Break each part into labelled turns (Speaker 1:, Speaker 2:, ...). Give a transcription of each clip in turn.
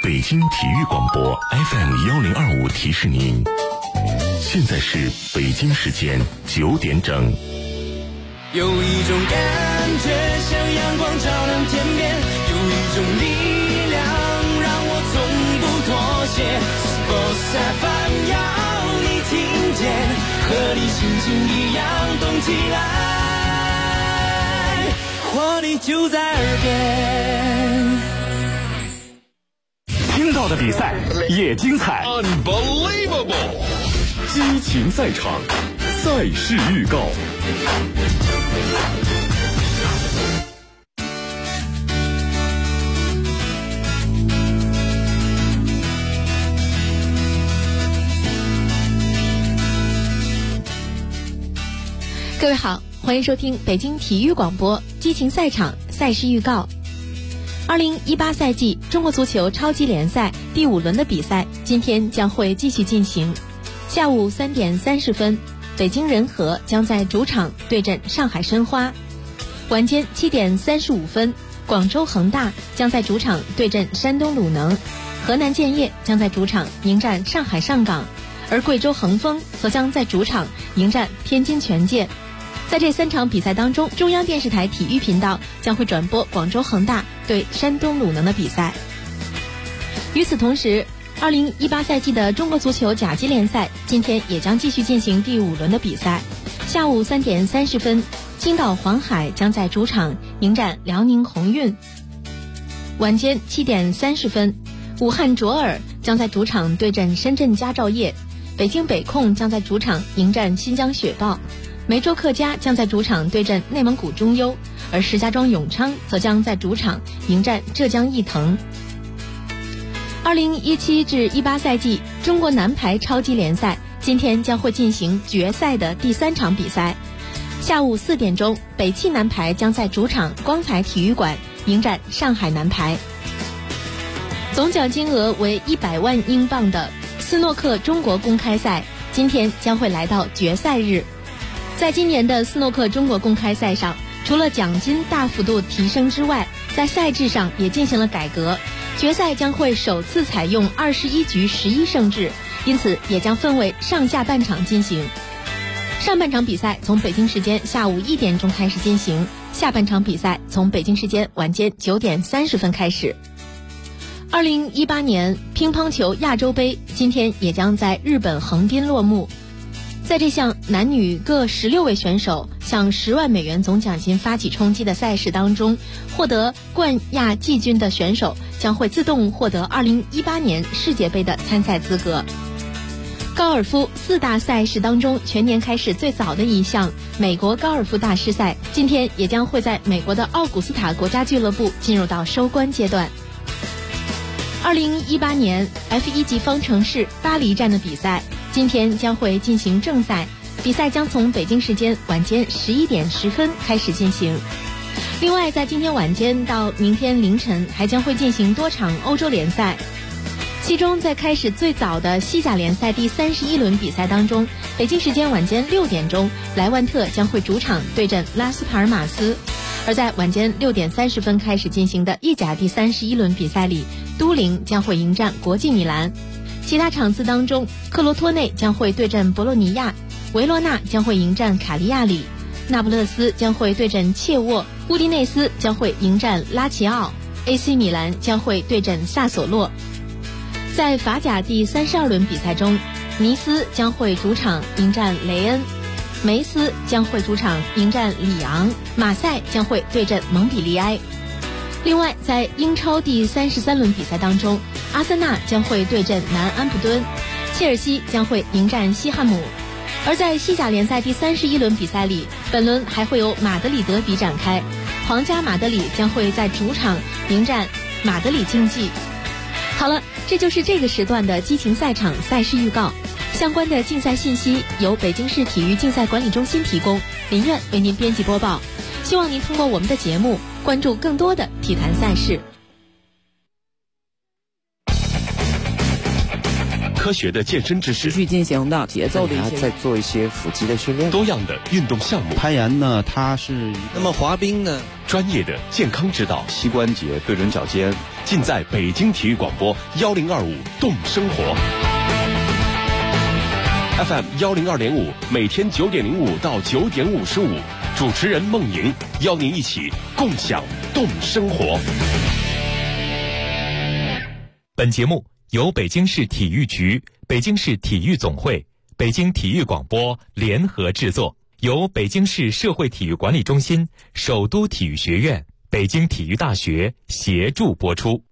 Speaker 1: 北京体育广播 FM1025提示您，现在是北京时间9点整。
Speaker 2: 有一种感觉像阳光照亮天边，有一种力量让我从不妥协。Sports FM 要你听见，和你心情一样动起来，活力就在耳边。
Speaker 3: 听到的比赛也精彩
Speaker 4: ，Unbelievable！
Speaker 3: 激情赛场，赛事预告。
Speaker 5: 各位好，欢迎收听北京体育广播激情赛场赛事预告。2018赛季中国足球超级联赛第5轮的比赛今天将会继续进行。下午3点30分，北京人和将在主场对阵上海申花；晚间7点35分，广州恒大将在主场对阵山东鲁能；河南建业将在主场迎战上海上港，而贵州恒丰则将在主场迎战天津权健。在这3场比赛当中，中央电视台体育频道将会转播广州恒大对山东鲁能的比赛。与此同时，2018赛季的中国足球甲级联赛今天也将继续进行第5轮的比赛。下午3点30分，青岛黄海将在主场迎战辽宁宏运；晚间7点30分，武汉卓尔将在主场对阵深圳佳兆业；北京北控将在主场迎战新疆雪豹；梅州客家将在主场对阵内蒙古中优，而石家庄永昌则将在主场迎战浙江毅腾。2017至18赛季中国男排超级联赛今天将会进行决赛的第3场比赛。下午4点钟，北汽男排将在主场光彩体育馆迎战上海男排。总奖金额为100万英镑的斯诺克中国公开赛今天将会来到决赛日。在今年的斯诺克中国公开赛上，除了奖金大幅度提升之外，在赛制上也进行了改革，决赛将会首次采用21局11胜制，因此也将分为上下半场进行。上半场比赛从北京时间下午1点钟开始进行，下半场比赛从北京时间晚间9点30分开始。2018年乒乓球亚洲杯今天也将在日本横滨落幕。在这项男女各16位选手向10万美元总奖金发起冲击的赛事当中，获得冠亚季军的选手将会自动获得2018年世界杯的参赛资格。高尔夫4大赛事当中全年开始最早的一项美国高尔夫大师赛，今天也将会在美国的奥古斯塔国家俱乐部进入到收官阶段。2018年 F1 级方程式巴黎站的比赛今天将会进行正赛，比赛将从北京时间晚间11点10分开始进行。另外，在今天晚间到明天凌晨还将会进行多场欧洲联赛，其中在开始最早的西甲联赛第31轮比赛当中，北京时间晚间6点钟，莱万特将会主场对阵拉斯帕尔马斯；而在晚间6点30分开始进行的意甲第31轮比赛里，都灵将会迎战国际米兰。其他场次当中，克罗托内将会对阵博洛尼亚，维罗纳将会迎战卡利亚里，那不勒斯将会对阵切沃，乌迪内斯将会迎战拉齐奥， AC 米兰将会对阵萨索洛。在法甲第32轮比赛中，尼斯将会主场迎战雷恩，梅斯将会主场迎战里昂，马赛将会对阵蒙彼利埃。另外，在英超第33轮比赛当中，阿森纳将会对阵南安普敦，切尔西将会迎战西汉姆。而在西甲联赛第31轮比赛里，本轮还会有马德里德比展开，皇家马德里将会在主场迎战马德里竞技。好了，这就是这个时段的激情赛场赛事预告。相关的竞赛信息由北京市体育竞赛管理中心提供，林苑为您编辑播报。希望您通过我们的节目关注更多的体坛赛事。
Speaker 1: 科学的健身知识，
Speaker 4: 持续进行的节奏的一些，
Speaker 6: 再做一些腹肌的训练，
Speaker 1: 多样的运动项目。
Speaker 7: 攀岩呢，它是
Speaker 8: 那么滑冰呢，
Speaker 1: 专业的健康指导，
Speaker 7: 膝关节对准脚尖，
Speaker 1: 尽在北京体育广播1025动生活。FM 102.5，每天9点05到9点55，主持人孟莹邀您一起共享动生活。
Speaker 9: 本节目由北京市体育局、北京市体育总会、北京体育广播联合制作，由北京市社会体育管理中心、首都体育学院、北京体育大学协助播出。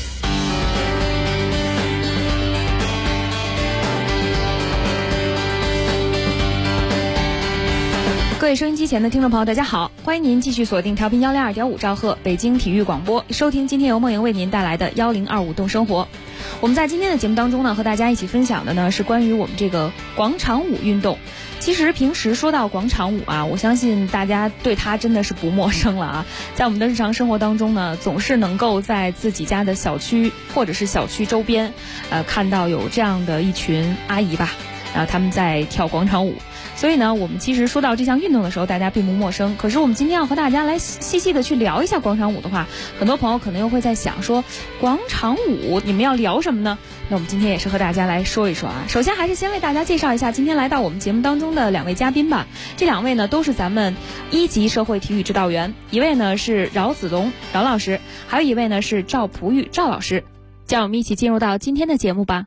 Speaker 4: 各位收音机前的听众朋友，大家好，欢迎您继续锁定调频102.5兆赫北京体育广播，收听今天由梦莹为您带来的1025动生活。我们在今天的节目当中呢，和大家一起分享的呢是关于我们这个广场舞运动。其实平时说到广场舞啊，我相信大家对它真的是不陌生了啊。在我们的日常生活当中呢，总是能够在自己家的小区或者是小区周边，看到有这样的一群阿姨吧，然后他们在跳广场舞。所以呢，我们其实说到这项运动的时候，大家并不陌生。可是我们今天要和大家来细细的去聊一下广场舞的话，很多朋友可能又会在想说，广场舞你们要聊什么呢？那我们今天也是和大家来说一说啊。首先还是先为大家介绍一下今天来到我们节目当中的两位嘉宾吧。这两位呢都是咱们1级社会体育指导员，一位呢是饶子龙饶老师，还有一位呢是赵璞玉赵老师。让我们一起进入到今天的节目吧。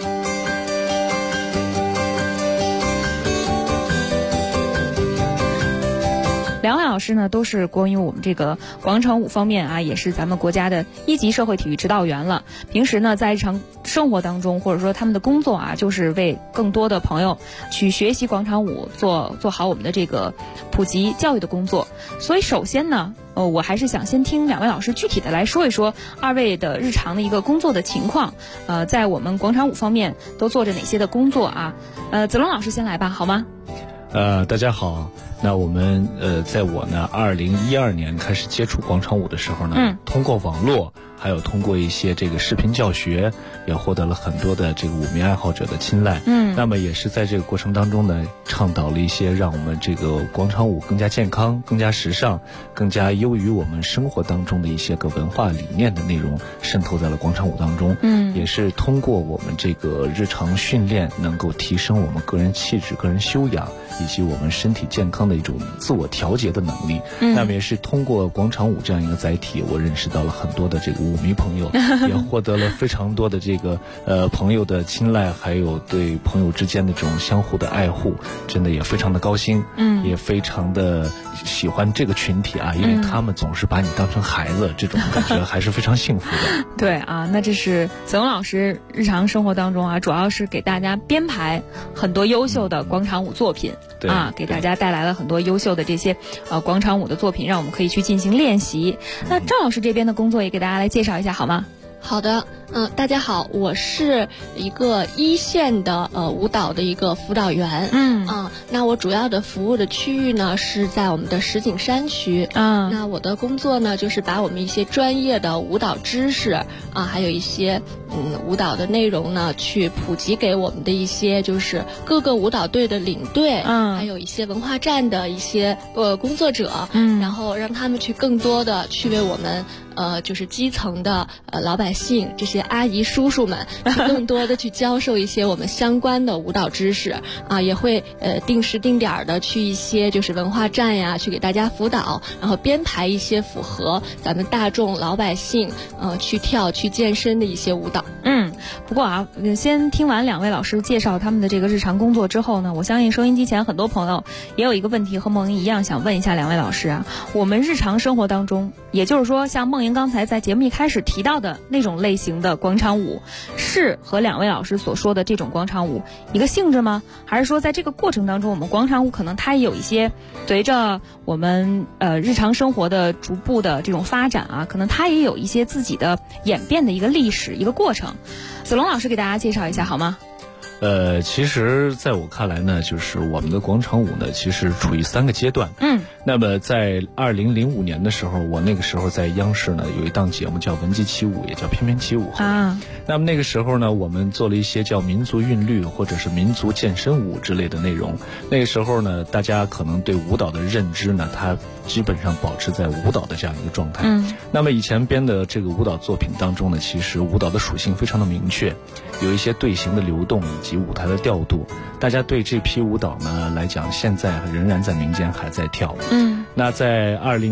Speaker 4: 两位老师呢都是关于我们这个广场舞方面啊，也是咱们国家的1级社会体育指导员了。平时呢在日常生活当中，或者说他们的工作啊，就是为更多的朋友去学习广场舞，做好我们的这个普及教育的工作。所以首先呢我还是想先听两位老师具体的来说一说二位的日常的一个工作的情况，在我们广场舞方面都做着哪些的工作啊？子龙老师先来吧，好吗？
Speaker 6: 大家好。那我们在我呢2012年开始接触广场舞的时候呢，通过网络还有通过一些这个视频教学，也获得了很多的这个舞迷爱好者的青睐。那么也是在这个过程当中呢，倡导了一些让我们这个广场舞更加健康、更加时尚、更加优于我们生活当中的一些个文化理念的内容渗透在了广场舞当中。也是通过我们这个日常训练，能够提升我们个人气质、个人修养以及我们身体健康的一种自我调节的能力。那么也是通过广场舞这样一个载体，我认识到了很多的这个舞迷朋友，也获得了非常多的这个朋友的青睐，还有对朋友之间的这种相互的爱护，真的也非常的高兴。也非常的喜欢这个群体啊，因为他们总是把你当成孩子，这种感觉还是非常幸福的。
Speaker 4: 对啊，那这是子龙老师日常生活当中啊，主要是给大家编排很多优秀的广场舞作品。啊，给大家带来了很多优秀的这些广场舞的作品，让我们可以去进行练习。那赵老师这边的工作也给大家来介绍一下好吗？
Speaker 10: 好的，大家好，我是一个1线的舞蹈的一个辅导员。那我主要的服务的区域呢是在我们的石景山区。那我的工作呢就是把我们一些专业的舞蹈知识啊，还有一些舞蹈的内容呢去普及给我们的一些就是各个舞蹈队的领队，还有一些文化站的一些工作者，然后让他们去更多的去为我们就是基层的老百姓这些阿姨叔叔们更多的去教授一些我们相关的舞蹈知识啊，也会定时定点的去一些就是文化站呀，去给大家辅导，然后编排一些符合咱们大众老百姓去跳去健身的一些舞蹈。
Speaker 4: 不过啊，先听完两位老师介绍他们的这个日常工作之后呢，我相信收音机前很多朋友也有一个问题和梦莹一样，想问一下两位老师啊，我们日常生活当中，也就是说像梦莹刚才在节目一开始提到的那种类型的广场舞，是和两位老师所说的这种广场舞一个性质吗？还是说在这个过程当中，我们广场舞可能它也有一些随着我们日常生活的逐步的这种发展啊，可能它也有一些自己的演变的一个历史一个过程。子龙老师给大家介绍一下好吗？
Speaker 6: 其实在我看来呢，就是我们的广场舞呢，其实处于3个阶段。那么在2005年的时候，我那个时候在央视呢有一档节目叫《文姬起舞》，也叫《翩翩起舞》啊。那么那个时候呢，我们做了一些叫民族韵律或者是民族健身舞之类的内容。那个时候呢，大家可能对舞蹈的认知呢，它基本上保持在舞蹈的这样一个状态。那么以前编的这个舞蹈作品当中呢，其实舞蹈的属性非常的明确，有一些队形的流动以及舞台的调度。大家对这批舞蹈呢来讲，现在仍然在民间还在跳。那在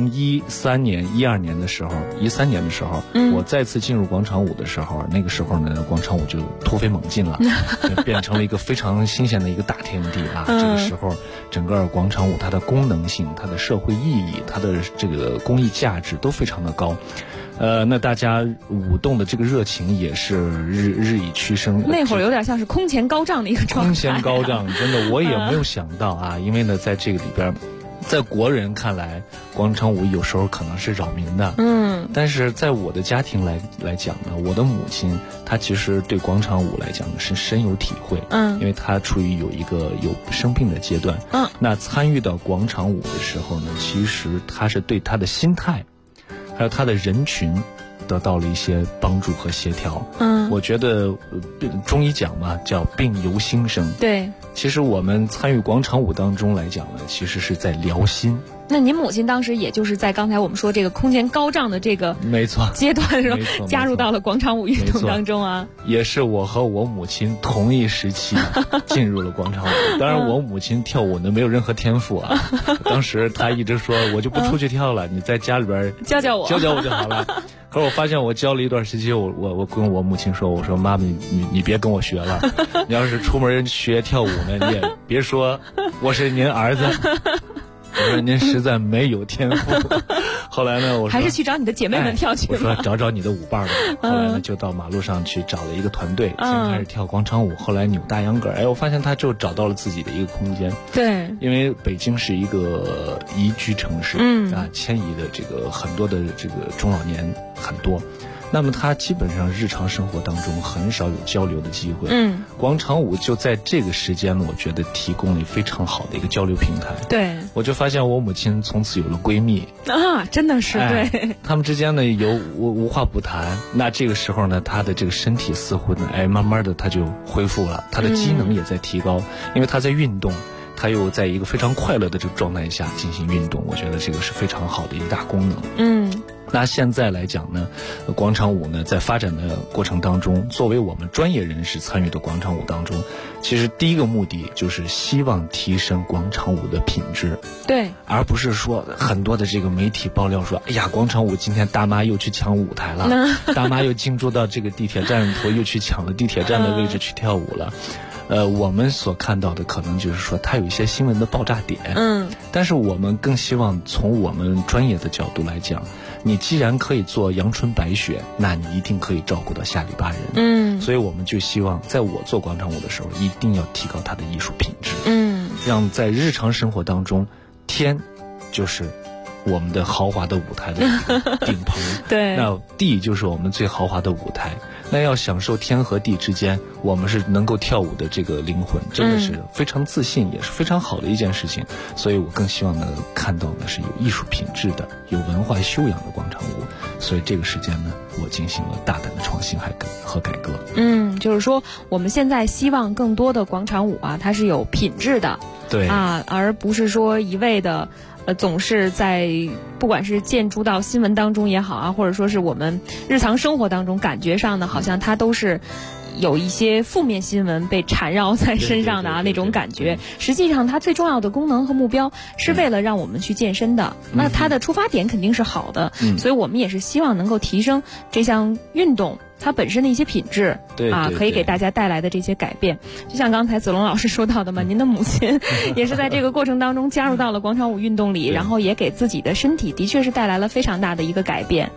Speaker 6: 2013年、12年的时候，13年的时候，我再次进入广场舞的时候，那个时候呢，广场舞就突飞猛进了，就变成了一个非常新鲜的一个大天地啊。这个时候，整个广场舞它的功能性、它的社会意义、它的这个公益价值都非常的高。那大家舞动的这个热情也是日益趋升。
Speaker 4: 那会儿有点像是空前高涨的一个状态。
Speaker 6: 空前高涨，真的我也没有想到啊，因为呢，在这个里边，在国人看来，广场舞有时候可能是扰民的。但是在我的家庭来讲呢，我的母亲她其实对广场舞来讲呢是深有体会。因为她处于有生病的阶段。那参与到广场舞的时候呢，其实她是对她的心态，还有她的人群得到了一些帮助和协调。我觉得中医讲嘛，叫病由心生。
Speaker 4: 对，
Speaker 6: 其实我们参与广场舞当中来讲呢，其实是在疗心。
Speaker 4: 那您母亲当时也就是在刚才我们说这个空前高涨的这个
Speaker 6: 没错
Speaker 4: 阶段的时候，加入到了广场舞运动当中啊。
Speaker 6: 也是我和我母亲同一时期进入了广场舞。当然，我母亲跳舞呢没有任何天赋啊。当时她一直说，我就不出去跳了，你在家里边
Speaker 4: 教教我
Speaker 6: 就好了。可是我发现我教了一段时期，我跟我母亲说，我说妈妈，你别跟我学了，你要是出门学跳舞呢，你也别说我是您儿子。我说您实在没有天赋。后来呢，我说
Speaker 4: 还是去找你的姐妹们跳去吧。
Speaker 6: 我说找你的舞伴吧。后来呢，就到马路上去找了一个团队，先开始跳广场舞，后来扭大秧歌。我发现他就找到了自己的一个空间。
Speaker 4: 对，
Speaker 6: 因为北京是一个宜居城市，迁移的这个很多的这个中老年很多。那么他基本上日常生活当中很少有交流的机会。广场舞就在这个时间，我觉得提供了非常好的一个交流平台。
Speaker 4: 对，我
Speaker 6: 就发现我母亲从此有了闺蜜
Speaker 4: 啊，真的是对。
Speaker 6: 他们之间呢有无话不谈。那这个时候呢，她的这个身体似乎呢，慢慢的她就恢复了，她的机能也在提高，因为她在运动。他又在一个非常快乐的这个状态下进行运动，我觉得这个是非常好的一大功能。那现在来讲呢，广场舞呢在发展的过程当中，作为我们专业人士参与的广场舞当中，其实第一个目的就是希望提升广场舞的品质。
Speaker 4: 对，
Speaker 6: 而不是说很多的这个媒体爆料说，哎呀，广场舞今天大妈又去抢舞台了，大妈又进驻到这个地铁站里头，又去抢了地铁站的位置去跳舞了。我们所看到的可能就是说它有一些新闻的爆炸点。但是我们更希望从我们专业的角度来讲，你既然可以做阳春白雪，那你一定可以照顾到下里巴人。所以我们就希望在我做广场舞的时候，一定要提高它的艺术品质。让在日常生活当中，天就是我们的豪华的舞台的顶棚。
Speaker 4: 对，
Speaker 6: 那地就是我们最豪华的舞台。那要享受天和地之间，我们是能够跳舞的这个灵魂，真的是非常自信，也是非常好的一件事情。所以我更希望能看到的是有艺术品质的、有文化修养的广场舞。所以这个时间呢，我进行了大胆的创新和改革。
Speaker 4: 就是说我们现在希望更多的广场舞啊，它是有品质的。
Speaker 6: 对
Speaker 4: 啊，而不是说一味的总是在不管是建筑到新闻当中也好啊，或者说是我们日常生活当中，感觉上呢好像它都是有一些负面新闻被缠绕在身上的那种感觉。实际上它最重要的功能和目标是为了让我们去健身的。那它的出发点肯定是好的。所以我们也是希望能够提升这项运动它本身的一些品质。可以给大家带来的这些改变。就像刚才子龙老师说到的嘛，您的母亲也是在这个过程当中加入到了广场舞运动里，然后也给自己的身体的确是带来了非常大的一个改变。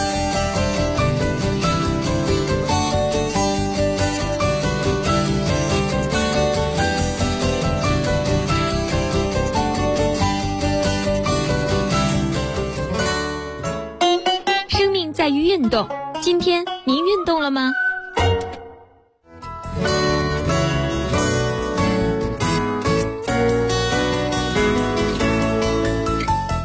Speaker 5: 在于运动，今天您运动了吗？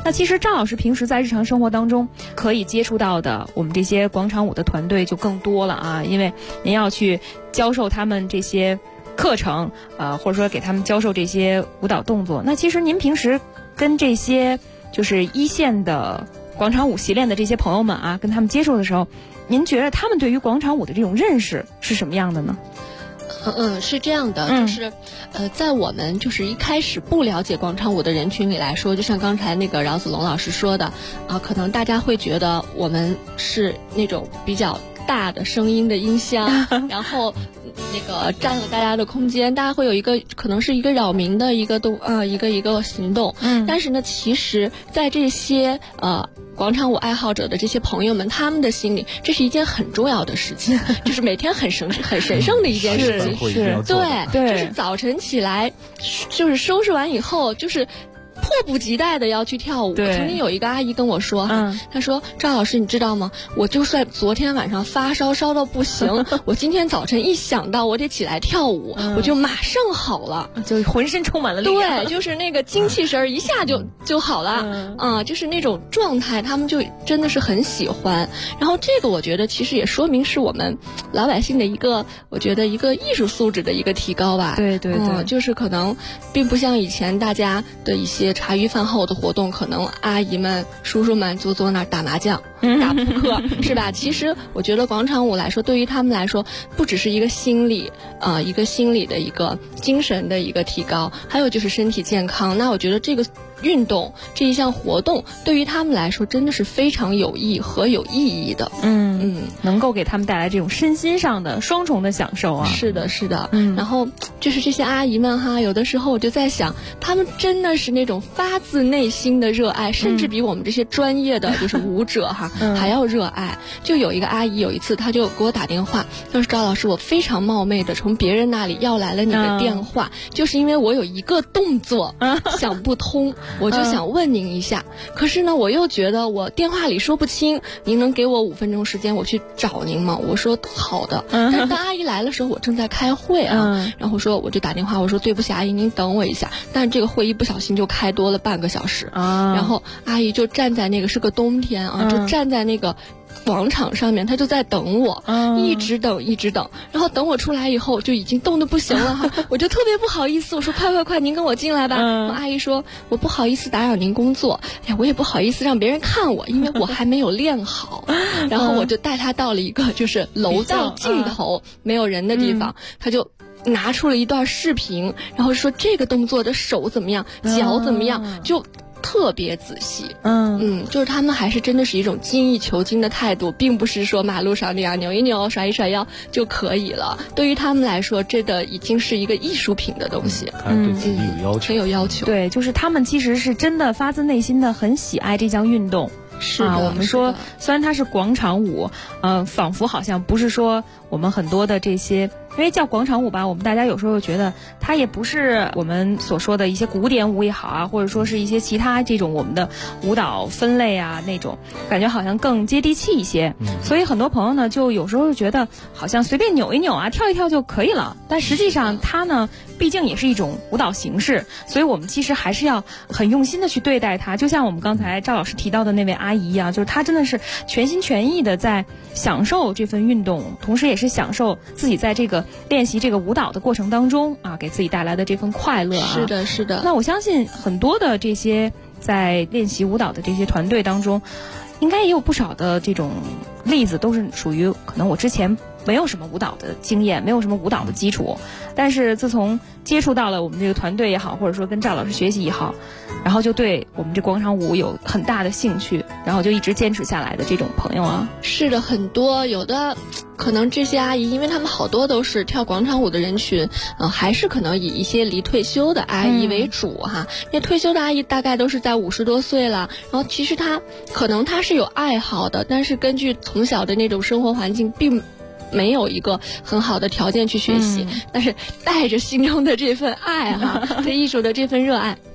Speaker 4: 那其实赵老师平时在日常生活当中可以接触到的我们这些广场舞的团队就更多了啊，因为您要去教授他们这些课程，或者说给他们教授这些舞蹈动作。那其实您平时跟这些就是一线的广场舞习练的这些朋友们啊，跟他们接触的时候，您觉得他们对于广场舞的这种认识是什么样的呢？
Speaker 10: 是这样的，就是在我们就是一开始不了解广场舞的人群里来说，就像刚才那个饶子龙老师说的可能大家会觉得我们是那种比较大的声音的音箱，然后那个占了大家的空间，大家会有一个可能是一个扰民的一个一个行动。但是呢，其实在这些广场舞爱好者的这些朋友们，他们的心里这是一件很重要的事情，就是每天很神圣的一件事情。对，就是早晨起来，就是收拾完以后，就是迫不及待的要去跳舞。曾经有一个阿姨跟我说，她说赵老师你知道吗，我就算昨天晚上发烧烧到不行，我今天早晨一想到我得起来跳舞，我就马上好了，
Speaker 4: 就浑身充满了力量。
Speaker 10: 对，就是那个精气神一下就好了。就是那种状态他们就真的是很喜欢。然后这个我觉得其实也说明是我们老百姓的一个，我觉得一个艺术素质的一个提高吧。
Speaker 4: 对，
Speaker 10: 就是可能并不像以前大家的一些茶余饭后的活动，可能阿姨们叔叔们就坐那儿打麻将打扑克是吧？其实我觉得广场舞来说，对于他们来说不只是一个心理一个心理的一个精神的一个提高，还有就是身体健康。那我觉得这个运动这一项活动对于他们来说真的是非常有益和有意义的。
Speaker 4: 能够给他们带来这种身心上的双重的享受啊。
Speaker 10: 是的然后就是这些阿姨们哈，有的时候我就在想，他们真的是那种发自内心的热爱，甚至比我们这些专业的就是舞者哈还要热爱。就有一个阿姨有一次她就给我打电话，她说赵老师，我非常冒昧的从别人那里要来了你的电话，就是因为我有一个动作想不通，我就想问您一下。可是呢我又觉得我电话里说不清，您能给我5分钟时间我去找您吗？我说好的。但是当阿姨来的时候我正在开会然后说我就打电话，我说对不起阿姨您等我一下。但是这个会议不小心就开多了半个小时然后阿姨就站在那个是个冬天就站在那个广场上面，他就在等我一直等，然后等我出来以后就已经冻得不行了我就特别不好意思，我说快您跟我进来吧阿姨说我不好意思打扰您工作，我也不好意思让别人看我，因为我还没有练好然后我就带他到了一个就是楼道尽头没有人的地方他就拿出了一段视频，然后说这个动作的手怎么样脚怎么样就特别仔细。就是他们还是真的是一种精益求精的态度，并不是说马路上那样扭一扭甩一甩腰就可以了。对于他们来说这个已经是一个艺术品的东西。
Speaker 6: 他对自己有要求，
Speaker 10: 很有要求。
Speaker 4: 对，就是他们其实是真的发自内心的很喜爱这项运动。
Speaker 10: 是的，
Speaker 4: 我们说虽然它是广场舞仿佛好像不是说我们很多的这些，因为叫广场舞吧，我们大家有时候觉得它也不是我们所说的一些古典舞也好啊，或者说是一些其他这种我们的舞蹈分类啊，那种感觉好像更接地气一些。所以很多朋友呢就有时候就觉得好像随便扭一扭啊跳一跳就可以了，但实际上它呢毕竟也是一种舞蹈形式，所以我们其实还是要很用心的去对待它。就像我们刚才赵老师提到的那位阿姨一样，就是她真的是全心全意的在享受这份运动，同时也是享受自己在这个练习这个舞蹈的过程当中给自己带来的这份快乐
Speaker 10: 是的。
Speaker 4: 那我相信很多的这些在练习舞蹈的这些团队当中，应该也有不少的这种例子，都是属于可能我之前没有什么舞蹈的经验，没有什么舞蹈的基础，但是自从接触到了我们这个团队也好，或者说跟赵老师学习也好，然后就对我们这广场舞有很大的兴趣，然后就一直坚持下来的这种朋友啊。
Speaker 10: 是的，很多。有的可能这些阿姨，因为他们好多都是跳广场舞的人群还是可能以一些离退休的阿姨为主那退休的阿姨大概都是在50多岁了，然后其实她可能她是有爱好的，但是根据从小的那种生活环境并没有一个很好的条件去学习但是带着心中的这份爱对艺术的这份热爱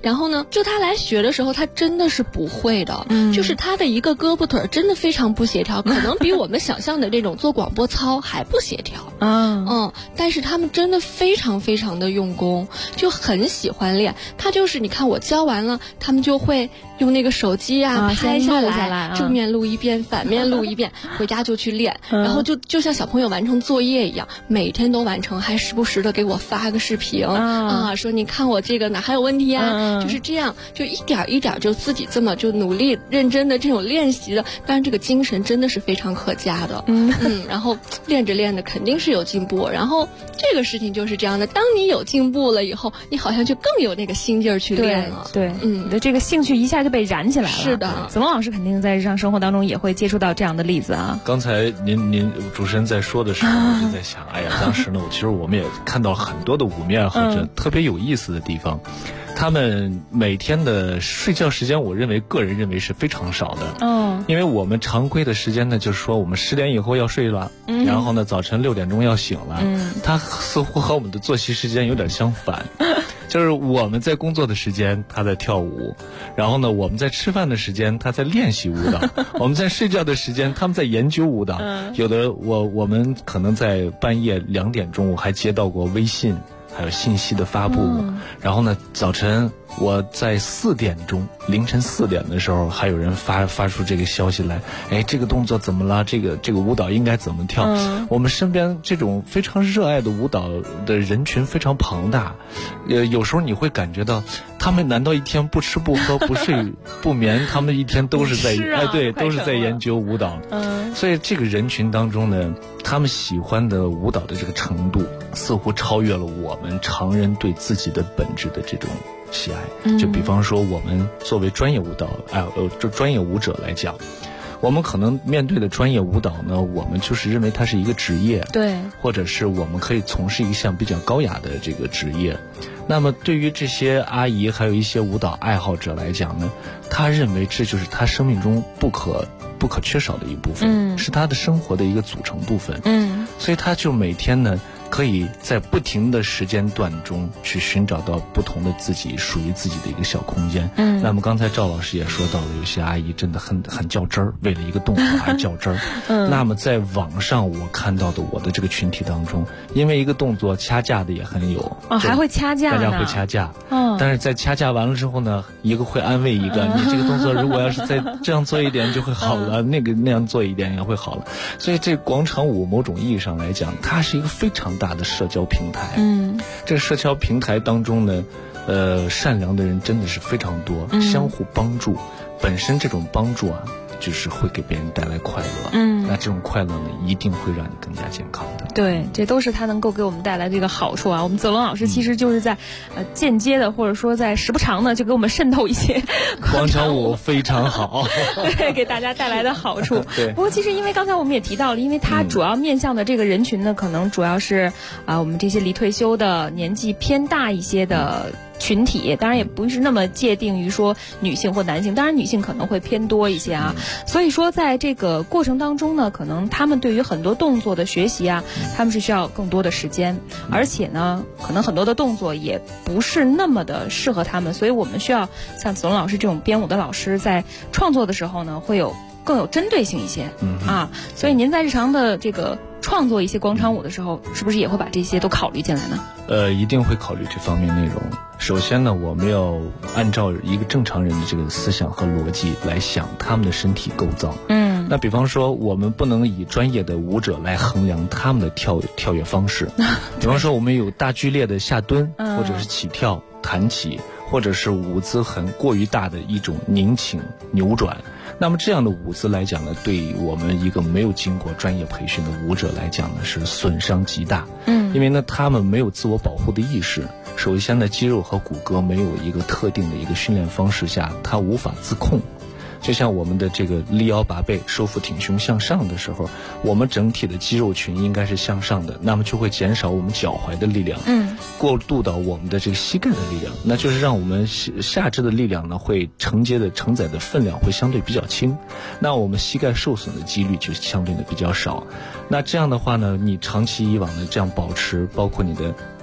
Speaker 10: 然后呢，就他来学的时候，他真的是不会的，就是他的一个胳膊腿真的非常不协调，可能比我们想象的这种做广播操还不协调。但是他们真的非常非常的用功，就很喜欢练。他就是你看我教完了，他们就会用那个手机拍下来，正面录一遍，反面录一遍，回家就去练，然后就像小朋友完成作业一样，每天都完成，还时不时的给我发个视频说你看我这个哪还有问题啊，就是这样，就一点一点就自己这么就努力认真的这种练习的，当然这个精神真的是非常可嘉的。然后练着练着肯定是有进步，然后这个事情就是这样的，当你有进步了以后，你好像就更有那个心劲儿去练了。
Speaker 4: 对，你的这个兴趣一下就被燃起来了。
Speaker 10: 是的，
Speaker 4: 子龙老师肯定在日常生活当中也会接触到这样的例子啊。
Speaker 6: 刚才您主持人在说的时候，我就在想，哎呀，当时呢，其实我们也看到很多的舞面或者特别有意思的地方。他们每天的睡觉时间，个人认为是非常少的。因为我们常规的时间呢，就是说我们10点以后要睡了，然后呢早晨6点钟要醒了。他似乎和我们的作息时间有点相反。就是我们在工作的时间他在跳舞，然后呢我们在吃饭的时间他在练习舞蹈，我们在睡觉的时间他们在研究舞蹈。有的我们可能在半夜2点钟我还接到过微信还有信息的发布，然后呢早晨我在4点钟，凌晨4点的时候，还有人发出这个消息来，哎，这个动作怎么了？这个舞蹈应该怎么跳？我们身边这种非常热爱的舞蹈的人群非常庞大，有时候你会感觉到，他们难道一天不吃不喝不睡不眠，他们一天都是在都是在研究舞蹈。所以这个人群当中呢，他们喜欢的舞蹈的这个程度，似乎超越了我们常人对自己的本质的这种喜爱。就比方说我们作为专业舞蹈专业舞者来讲，我们可能面对的专业舞蹈呢，我们就是认为它是一个职业，
Speaker 4: 对，
Speaker 6: 或者是我们可以从事一项比较高雅的这个职业。那么对于这些阿姨还有一些舞蹈爱好者来讲呢，他认为这就是他生命中不可缺少的一部分，是他的生活的一个组成部分。所以他就每天呢可以在不停的时间段中去寻找到不同的自己，属于自己的一个小空间。那么刚才赵老师也说到了，有些阿姨真的很较真儿，为了一个动作而较真儿。那么在网上我看到的我的这个群体当中，因为一个动作掐架的也很有，
Speaker 4: 还会掐架呢，
Speaker 6: 大家会掐架。但是在掐架完了之后呢，一个会安慰一个，你这个动作如果要是再这样做一点就会好了，那样做一点也会好了。所以这广场舞某种意义上来讲，它是一个非常大的社交平台。这个社交平台当中呢，善良的人真的是非常多，相互帮助，本身这种帮助啊，就是会给别人带来快乐。那这种快乐呢，一定会让你更加健康的。
Speaker 4: 对，这都是它能够给我们带来的这个好处啊。我们子龙老师其实就是在间接的，或者说在时不常的就给我们渗透一些
Speaker 6: 广场舞非常好，
Speaker 4: 对，给大家带来的好处。
Speaker 6: 对。
Speaker 4: 不过其实因为刚才我们也提到了，因为它主要面向的这个人群呢，可能主要是我们这些离退休的年纪偏大一些的群体，当然也不是那么界定于说女性或男性，当然女性可能会偏多一些啊。所以说在这个过程当中呢，可能他们对于很多动作的学习啊，他们是需要更多的时间，而且呢可能很多的动作也不是那么的适合他们，所以我们需要像子龙老师这种编舞的老师在创作的时候呢，会有更有针对性一些。所以您在日常的这个创作一些广场舞的时候，是不是也会把这些都考虑进来呢？
Speaker 6: 一定会考虑这方面内容。首先呢，我们要按照一个正常人的这个思想和逻辑来想他们的身体构造。那比方说，我们不能以专业的舞者来衡量他们的跳跃方式。比方说，我们有大剧烈的下蹲，或者是起跳、弹起，或者是舞姿很过于大的一种拧请、扭转。那么这样的舞姿来讲呢，对于我们一个没有经过专业培训的舞者来讲呢，是损伤极大。因为呢，他们没有自我保护的意识。首先呢，肌肉和骨骼没有一个特定的一个训练方式下，它无法自控。就像我们的这个立腰拔背、收腹挺胸向上的时候，我们整体的肌肉群应该是向上的，那么就会减少我们脚踝的力量，过渡到我们的这个膝盖的力量，那就是让我们下肢的力量呢会承载的分量会相对比较轻，那我们膝盖受损的几率就相对的比较少。那这样的话呢，你长期以往的这样保持，包括你的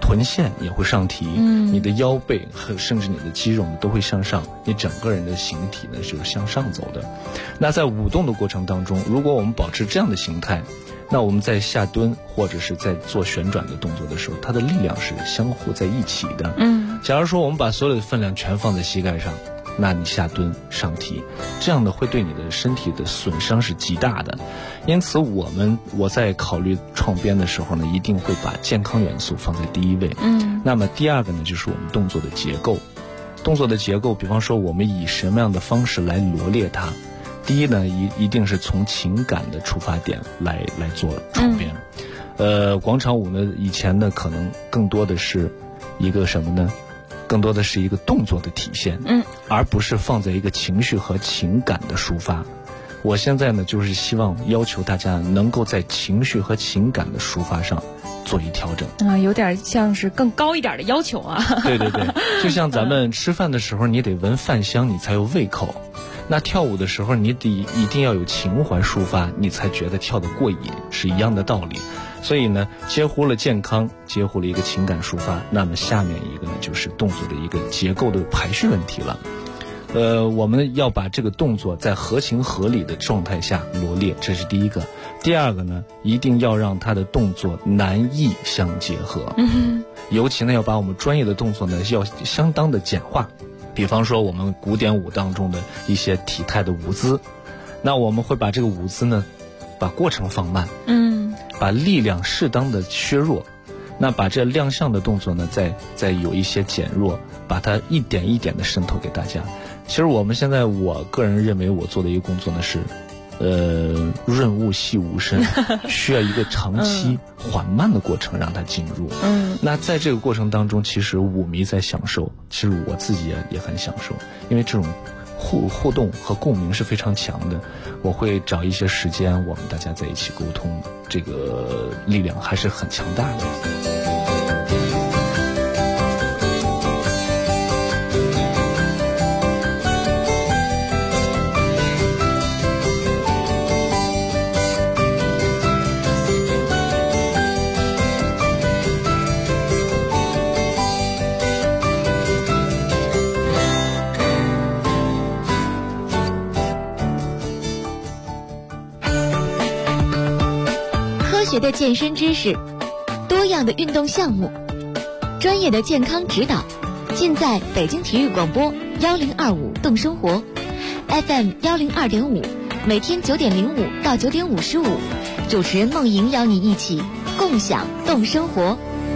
Speaker 6: 臀线也会上提，你的腰背和甚至你的肌肉都会向上，你整个人的形体呢就是向上走的。那在舞动的过程当中，如果我们保持这样的形态，那我们在下蹲或者是在做旋转的动作的时候，它的力量是相互在一起的。假如说我们把所有的分量全放在膝盖上，那你下蹲上提，这样的会对你的身体的损伤是极大的。因此我在考虑创编的时候呢，一定会把健康元素放在第一位。那么第二个呢，就是我们动作的结构。动作的结构，比方说我们以什么样的方式来罗列它。第一呢，一定是从情感的出发点来做创编。广场舞呢，以前呢可能更多的是一个什么呢？更多的是一个动作的体现，而不是放在一个情绪和情感的抒发。我现在呢，就是希望要求大家能够在情绪和情感的抒发上做一调整
Speaker 4: 有点像是更高一点的要求啊。
Speaker 6: 对，就像咱们吃饭的时候，你得闻饭香，你才有胃口。那跳舞的时候，你一定要有情怀抒发，你才觉得跳得过瘾，是一样的道理。所以呢，结合了健康，结合了一个情感抒发，那么下面一个呢，就是动作的一个结构的排序问题了。我们要把这个动作在合情合理的状态下罗列，这是第一个。第二个呢，一定要让它的动作难易相结合。尤其呢，要把我们专业的动作呢，要相当的简化。比方说我们古典舞当中的一些体态的舞姿，那我们会把这个舞姿呢，把过程放慢，把力量适当的削弱，那把这亮相的动作呢，再有一些减弱，把它一点一点的渗透给大家。其实我们现在，我个人认为我做的一个工作呢是，润物细无声，需要一个长期缓慢的过程让它进入。那在这个过程当中，其实舞迷在享受，其实我自己也很享受，因为这种互动和共鸣是非常强的。我会找一些时间，我们大家在一起沟通，这个力量还是很强大的。
Speaker 5: 科学的健身知识，多样的运动项目，专业的健康指导，尽在北京体育广播1025动生活 FM 102.5，每天9点05到9点55，主持人梦莹邀你一起共享动生活。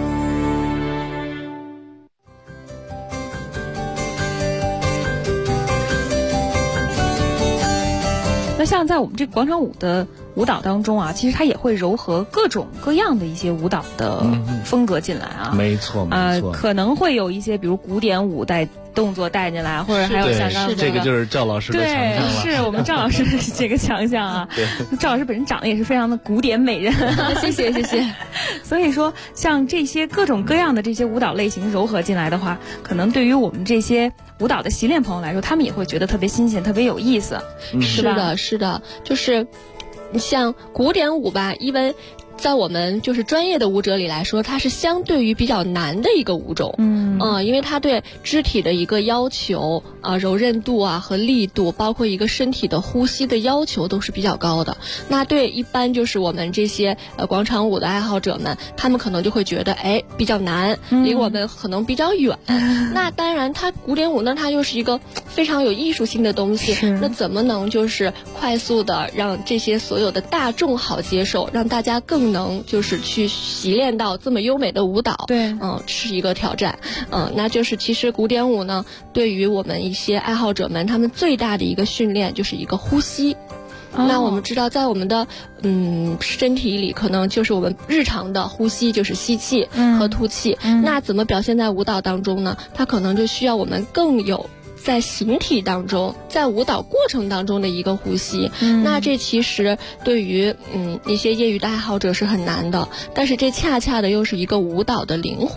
Speaker 4: 那像在我们这个广场舞的舞蹈当中啊，其实它也会糅合各种各样的一些舞蹈的风格进来啊。
Speaker 6: 没错，
Speaker 4: 可能会有一些比如古典舞带动作带进来，或者还有像刚刚
Speaker 6: 这个就是赵老师的强项了。
Speaker 4: 对，是我们赵老师的这个强项啊。赵老师本身长得也是非常的古典美人，谢谢。所以说，像这些各种各样的这些舞蹈类型糅合进来的话，可能对于我们这些舞蹈的习练朋友来说，他们也会觉得特别新鲜，特别有意思。
Speaker 10: 是的，就是像古典舞吧，因为在我们就是专业的舞者里来说，它是相对于比较难的一个舞种。因为它对肢体的一个要求柔韧度啊和力度，包括一个身体的呼吸的要求都是比较高的。那对一般就是我们这些广场舞的爱好者们，他们可能就会觉得比较难，离我们可能比较远。那当然，它古典舞呢，它又是一个非常有艺术性的东西，那怎么能就是快速的让这些所有的大众好接受，让大家更能就是去习练到这么优美的舞蹈？
Speaker 4: 对，
Speaker 10: 是一个挑战。那就是其实古典舞呢，对于我们一些爱好者们，他们最大的一个训练就是一个呼吸。那我们知道，在我们的身体里，可能就是我们日常的呼吸就是吸气和吐气。那怎么表现在舞蹈当中呢？它可能就需要我们更有在形体当中，在舞蹈过程当中的一个呼吸。那这其实对于一些业余的爱好者是很难的，但是这恰恰的又是一个舞蹈的灵魂。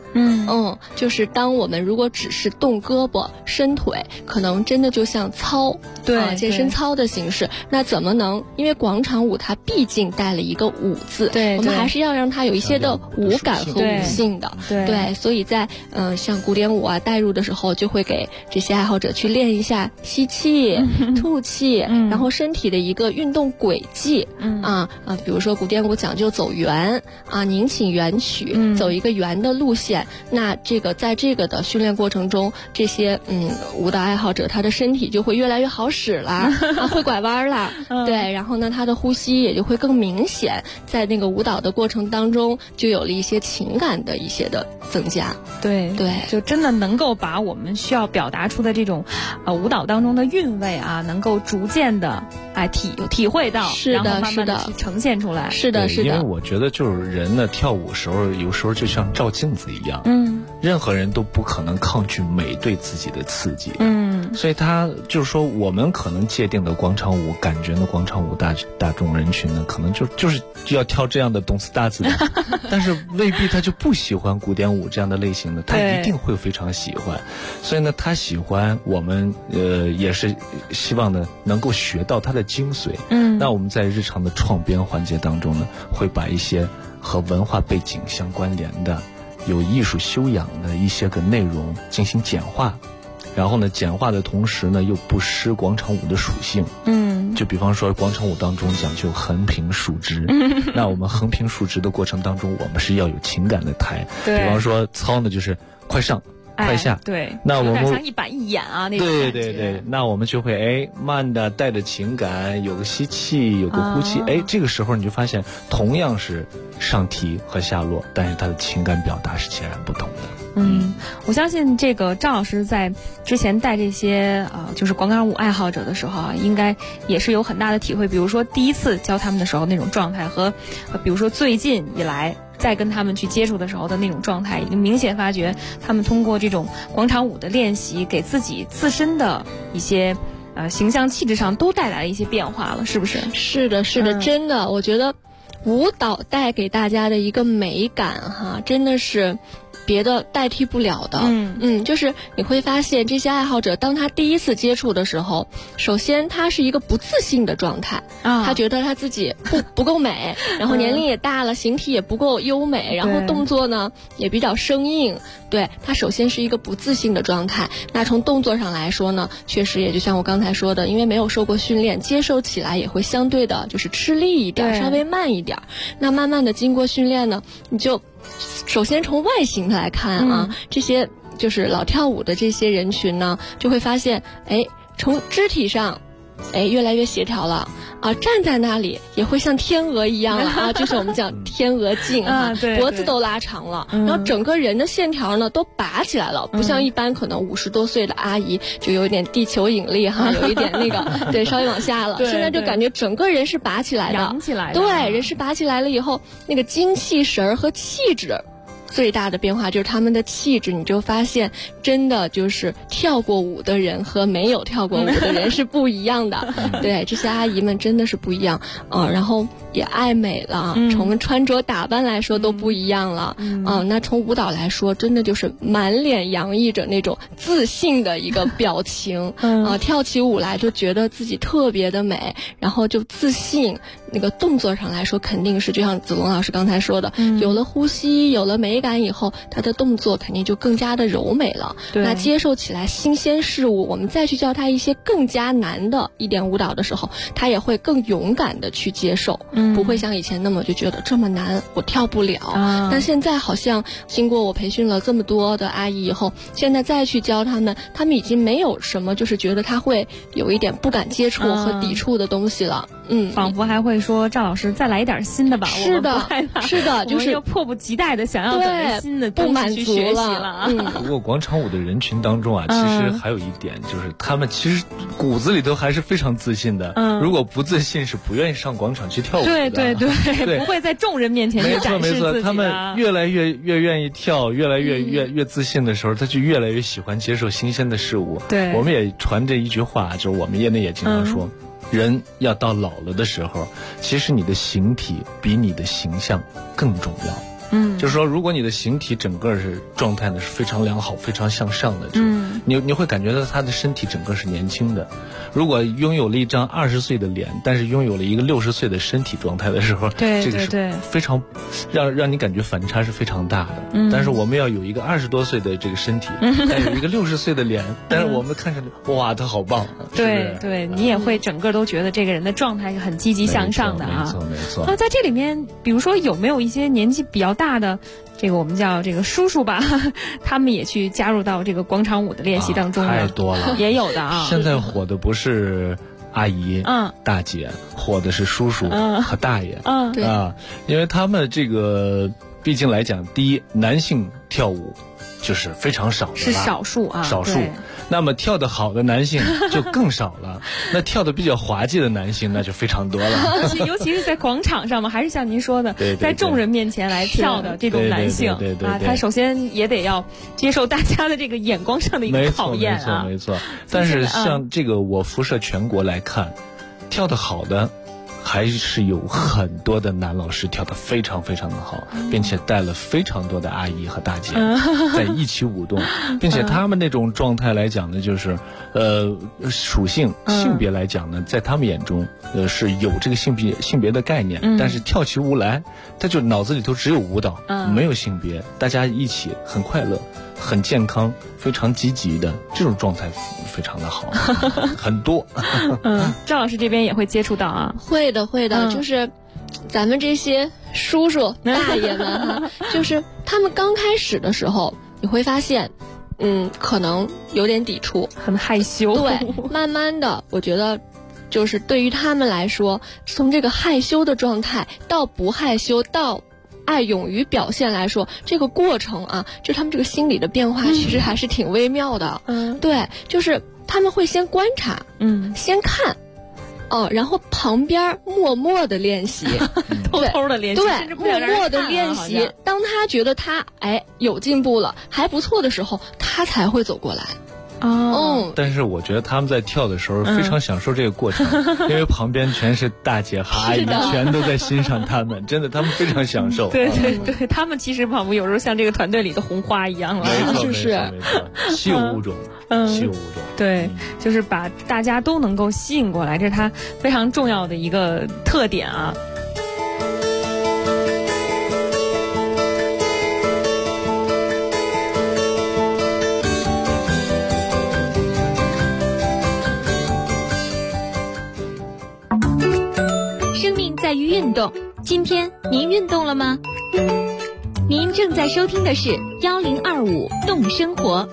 Speaker 10: 就是当我们如果只是动胳膊伸腿，可能真的就像操，健身操的形式，那怎么能？因为广场舞它毕竟带了一个舞字，我们还是要让它有一些的舞感和舞性的，对，所以在像古典舞啊带入的时候，就会给这些爱好者去练一下吸气、吐气，然后身体的一个运动轨迹，比如说古典舞讲究走圆啊，拧起圆曲，走一个圆的路线。那这个在这个的训练过程中，这些舞蹈爱好者他的身体就会越来越好使啦，会拐弯啦，对，然后呢他的呼吸也就会更明显，在那个舞蹈的过程当中就有了一些情感的一些的增加，对，
Speaker 4: 就真的能够把我们需要表达出的这种舞蹈当中的韵味啊，能够逐渐的体会到，然后慢慢的去呈现出来，
Speaker 10: 是的。
Speaker 6: 因为我觉得就是人呢跳舞时候有时候就像照镜子一样，任何人都不可能抗拒美对自己的刺激，所以他就是说我们可能界定的广场舞感觉的广场舞大众人群呢，可能就是要跳这样的动次打次的，但是未必他就不喜欢古典舞这样的类型的，他一定会非常喜欢，所以呢他喜欢我们也是希望呢能够学到他的精髓，那我们在日常的创编环节当中呢，会把一些和文化背景相关联的有艺术修养的一些个内容进行简化，然后呢简化的同时呢又不失广场舞的属性，就比方说广场舞当中讲究横平竖直，那我们横平竖直的过程当中，我们是要有情感的抬，比方说操呢就是快上快下，
Speaker 4: 对，
Speaker 6: 那我们
Speaker 4: 像一板一眼啊那种
Speaker 6: 感觉，对，那我们就会慢的带着情感，有个吸气，有个呼气，这个时候你就发现同样是上提和下落，但是它的情感表达是截然不同的。
Speaker 4: 我相信这个赵老师在之前带这些就是广场舞爱好者的时候啊，应该也是有很大的体会。比如说第一次教他们的时候那种状态，和比如说最近以来再跟他们去接触的时候的那种状态，已经明显发觉他们通过这种广场舞的练习，给自己自身的一些形象气质上都带来了一些变化了，是不是？
Speaker 10: 是的，真的，我觉得舞蹈带给大家的一个美感哈，真的是别的代替不了的。就是你会发现这些爱好者当他第一次接触的时候，首先他是一个不自信的状态，他觉得他自己不够美，然后年龄也大了，形体也不够优美，然后动作呢也比较生硬，对，他首先是一个不自信的状态。那从动作上来说呢，确实也就像我刚才说的，因为没有受过训练，接受起来也会相对的就是吃力一点，稍微慢一点。那慢慢的经过训练呢，你就首先从外形来看啊，这些就是老跳舞的这些人群呢，就会发现从肢体上越来越协调了啊，站在那里也会像天鹅一样了啊，就是我们讲天鹅颈啊，脖子都拉长了，然后整个人的线条呢都拔起来了，不像一般可能50多岁的阿姨就有一点地球引力哈，有一点那个对，稍微往下了，现在就感觉整个人是拔起来的，
Speaker 4: 扬起来的，
Speaker 10: 对，人是拔起来了以后，那个精气神和气质。最大的变化就是他们的气质，你就发现真的就是跳过舞的人和没有跳过舞的人是不一样的。对，这些阿姨们真的是不一样然后也爱美了，从穿着打扮来说都不一样了那从舞蹈来说，真的就是满脸洋溢着那种自信的一个表情跳起舞来就觉得自己特别的美，然后就自信。那个动作上来说，肯定是就像子龙老师刚才说的，有了呼吸，有了美感以后，他的动作肯定就更加的柔美了。那接受起来新鲜事物，我们再去教他一些更加难的一点舞蹈的时候，他也会更勇敢的去接受，不会像以前那么就觉得这么难我跳不了。但现在好像经过我培训了这么多的阿姨以后，现在再去教他们已经没有什么就是觉得他会有一点不敢接触和抵触的东西了。
Speaker 4: 仿佛还会说赵老师再来一点新的吧。
Speaker 10: 是的，是的，就是
Speaker 4: 要迫不及待的想要等着新的东西去学习了。
Speaker 6: 不过广场舞的人群当中啊，其实还有一点就是他们其实骨子里头还是非常自信的。如果不自信，是不愿意上广场去跳舞的。
Speaker 4: 对，不会在众人面前去展示自己的。
Speaker 6: 没错，他们越来越愿意跳，越来越自信的时候，他就越来越喜欢接受新鲜的事物。
Speaker 4: 对，
Speaker 6: 我们也传这一句话，就是我们业内也经常说。人要到老了的时候，其实你的形体比你的形象更重要。 就是说如果你的形体整个是状态呢是非常良好、非常向上的，你会感觉到他的身体整个是年轻的。如果拥有了一张20岁的脸，但是拥有了一个60岁的身体状态的时候，
Speaker 4: 对，
Speaker 6: 这个是非常让你感觉反差是非常大的。但是我们要有一个20多岁的这个身体，但有一个60岁的脸，但是我们看上去哇，他好棒。
Speaker 4: 对，你也会整个都觉得这个人的状态是很积极向上的啊。
Speaker 6: 没错。
Speaker 4: 那在这里面，比如说有没有一些年纪比较大的，这个我们叫这个叔叔吧，他们也去加入到这个广场舞的练习当中呢？
Speaker 6: 太多了，
Speaker 4: 也有的啊。
Speaker 6: 现在火的不是阿姨、大姐，火的是叔叔和大爷。
Speaker 10: 对
Speaker 6: 啊，因为他们这个毕竟来讲，第一，男性跳舞就是非常少的，
Speaker 4: 是少数啊，
Speaker 6: 少数。那么跳得好的男性就更少了，那跳得比较滑稽的男性那就非常多了。
Speaker 4: 尤其是在广场上嘛，还是像您说的，在众人面前来跳的这种男性啊，他首先也得要接受大家的这个眼光上的一个考验啊。
Speaker 6: 没错。但是像这个我辐射全国来看，跳得好的还是有很多的男老师跳得非常非常的好，并且带了非常多的阿姨和大姐在一起舞动，并且他们那种状态来讲呢，就是属性性别来讲呢，在他们眼中是有这个性别的概念，但是跳起舞来，他就脑子里头只有舞蹈，没有性别，大家一起很快乐、很健康、非常积极的这种状态非常的好，很多。
Speaker 4: 赵老师这边也会接触到啊？
Speaker 10: 会的，就是咱们这些叔叔大爷们哈，就是他们刚开始的时候，你会发现，可能有点抵触，
Speaker 4: 很害羞。
Speaker 10: 对，慢慢的，我觉得。就是对于他们来说，从这个害羞的状态到不害羞到爱勇于表现来说，这个过程啊，就他们这个心理的变化其实还是挺微妙的。对，就是他们会先观察，先看，然后旁边默默的练习，
Speaker 4: 偷偷的练习，
Speaker 10: 对，默默的练习。当他觉得他有进步了，还不错的时候，他才会走过来。
Speaker 6: 但是我觉得他们在跳的时候非常享受这个过程，因为旁边全是大姐和阿姨，全都在欣赏他们，真的，他们非常享受。
Speaker 4: 对，他们其实仿佛有时候像这个团队里的红花一样了，
Speaker 6: 没错，稀有物种，稀有物种。
Speaker 4: 对，就是把大家都能够吸引过来，这是他非常重要的一个特点啊。
Speaker 5: 在于运动，今天您运动了吗？您正在收听的是1025动生活。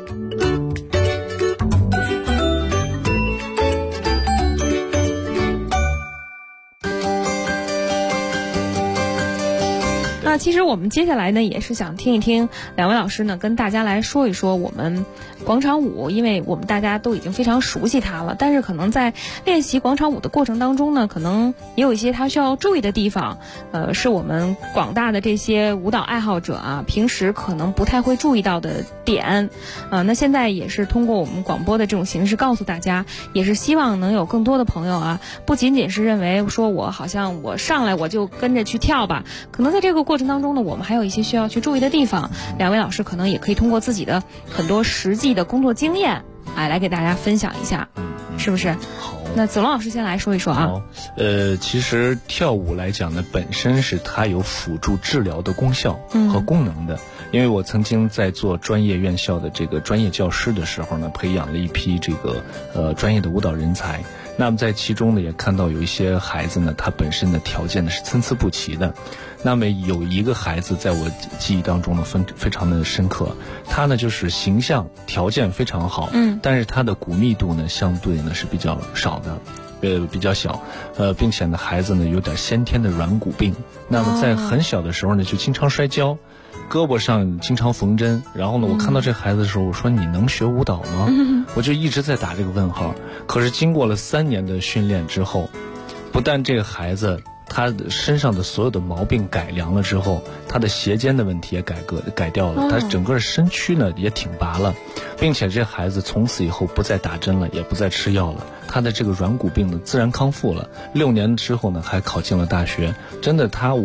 Speaker 4: 那其实我们接下来呢，也是想听一听两位老师呢跟大家来说一说我们广场舞，因为我们大家都已经非常熟悉它了，但是可能在练习广场舞的过程当中呢，可能也有一些它需要注意的地方，是我们广大的这些舞蹈爱好者啊，平时可能不太会注意到的点。那现在也是通过我们广播的这种形式告诉大家，也是希望能有更多的朋友啊，不仅仅是认为说我好像我上来我就跟着去跳吧，可能在这个过程当中呢，我们还有一些需要去注意的地方。两位老师可能也可以通过自己的很多实际的工作经验，来给大家分享一下，是不是？
Speaker 6: 好，
Speaker 4: 那子龙老师先来说一说啊。
Speaker 6: 好，其实跳舞来讲呢，本身是它有辅助治疗的功效和功能的。因为我曾经在做专业院校的这个专业教师的时候呢，培养了一批这个专业的舞蹈人才。那么在其中呢，也看到有一些孩子呢，他本身的条件呢是参差不齐的。那么有一个孩子在我记忆当中呢非常的深刻，他呢就是形象条件非常好，但是他的骨密度呢相对呢是比较少的，比较小，并且呢孩子呢有点先天的软骨病。那么在很小的时候呢就经常摔跤，胳膊上经常缝针。然后呢我看到这孩子的时候，我说你能学舞蹈吗？我就一直在打这个问号。可是经过了3年的训练之后，不但这个孩子他身上的所有的毛病改良了之后，他的斜肩的问题也改掉了，他整个身躯呢也挺拔了，并且这孩子从此以后不再打针了，也不再吃药了，他的这个软骨病呢自然康复了。6年之后呢还考进了大学。真的，我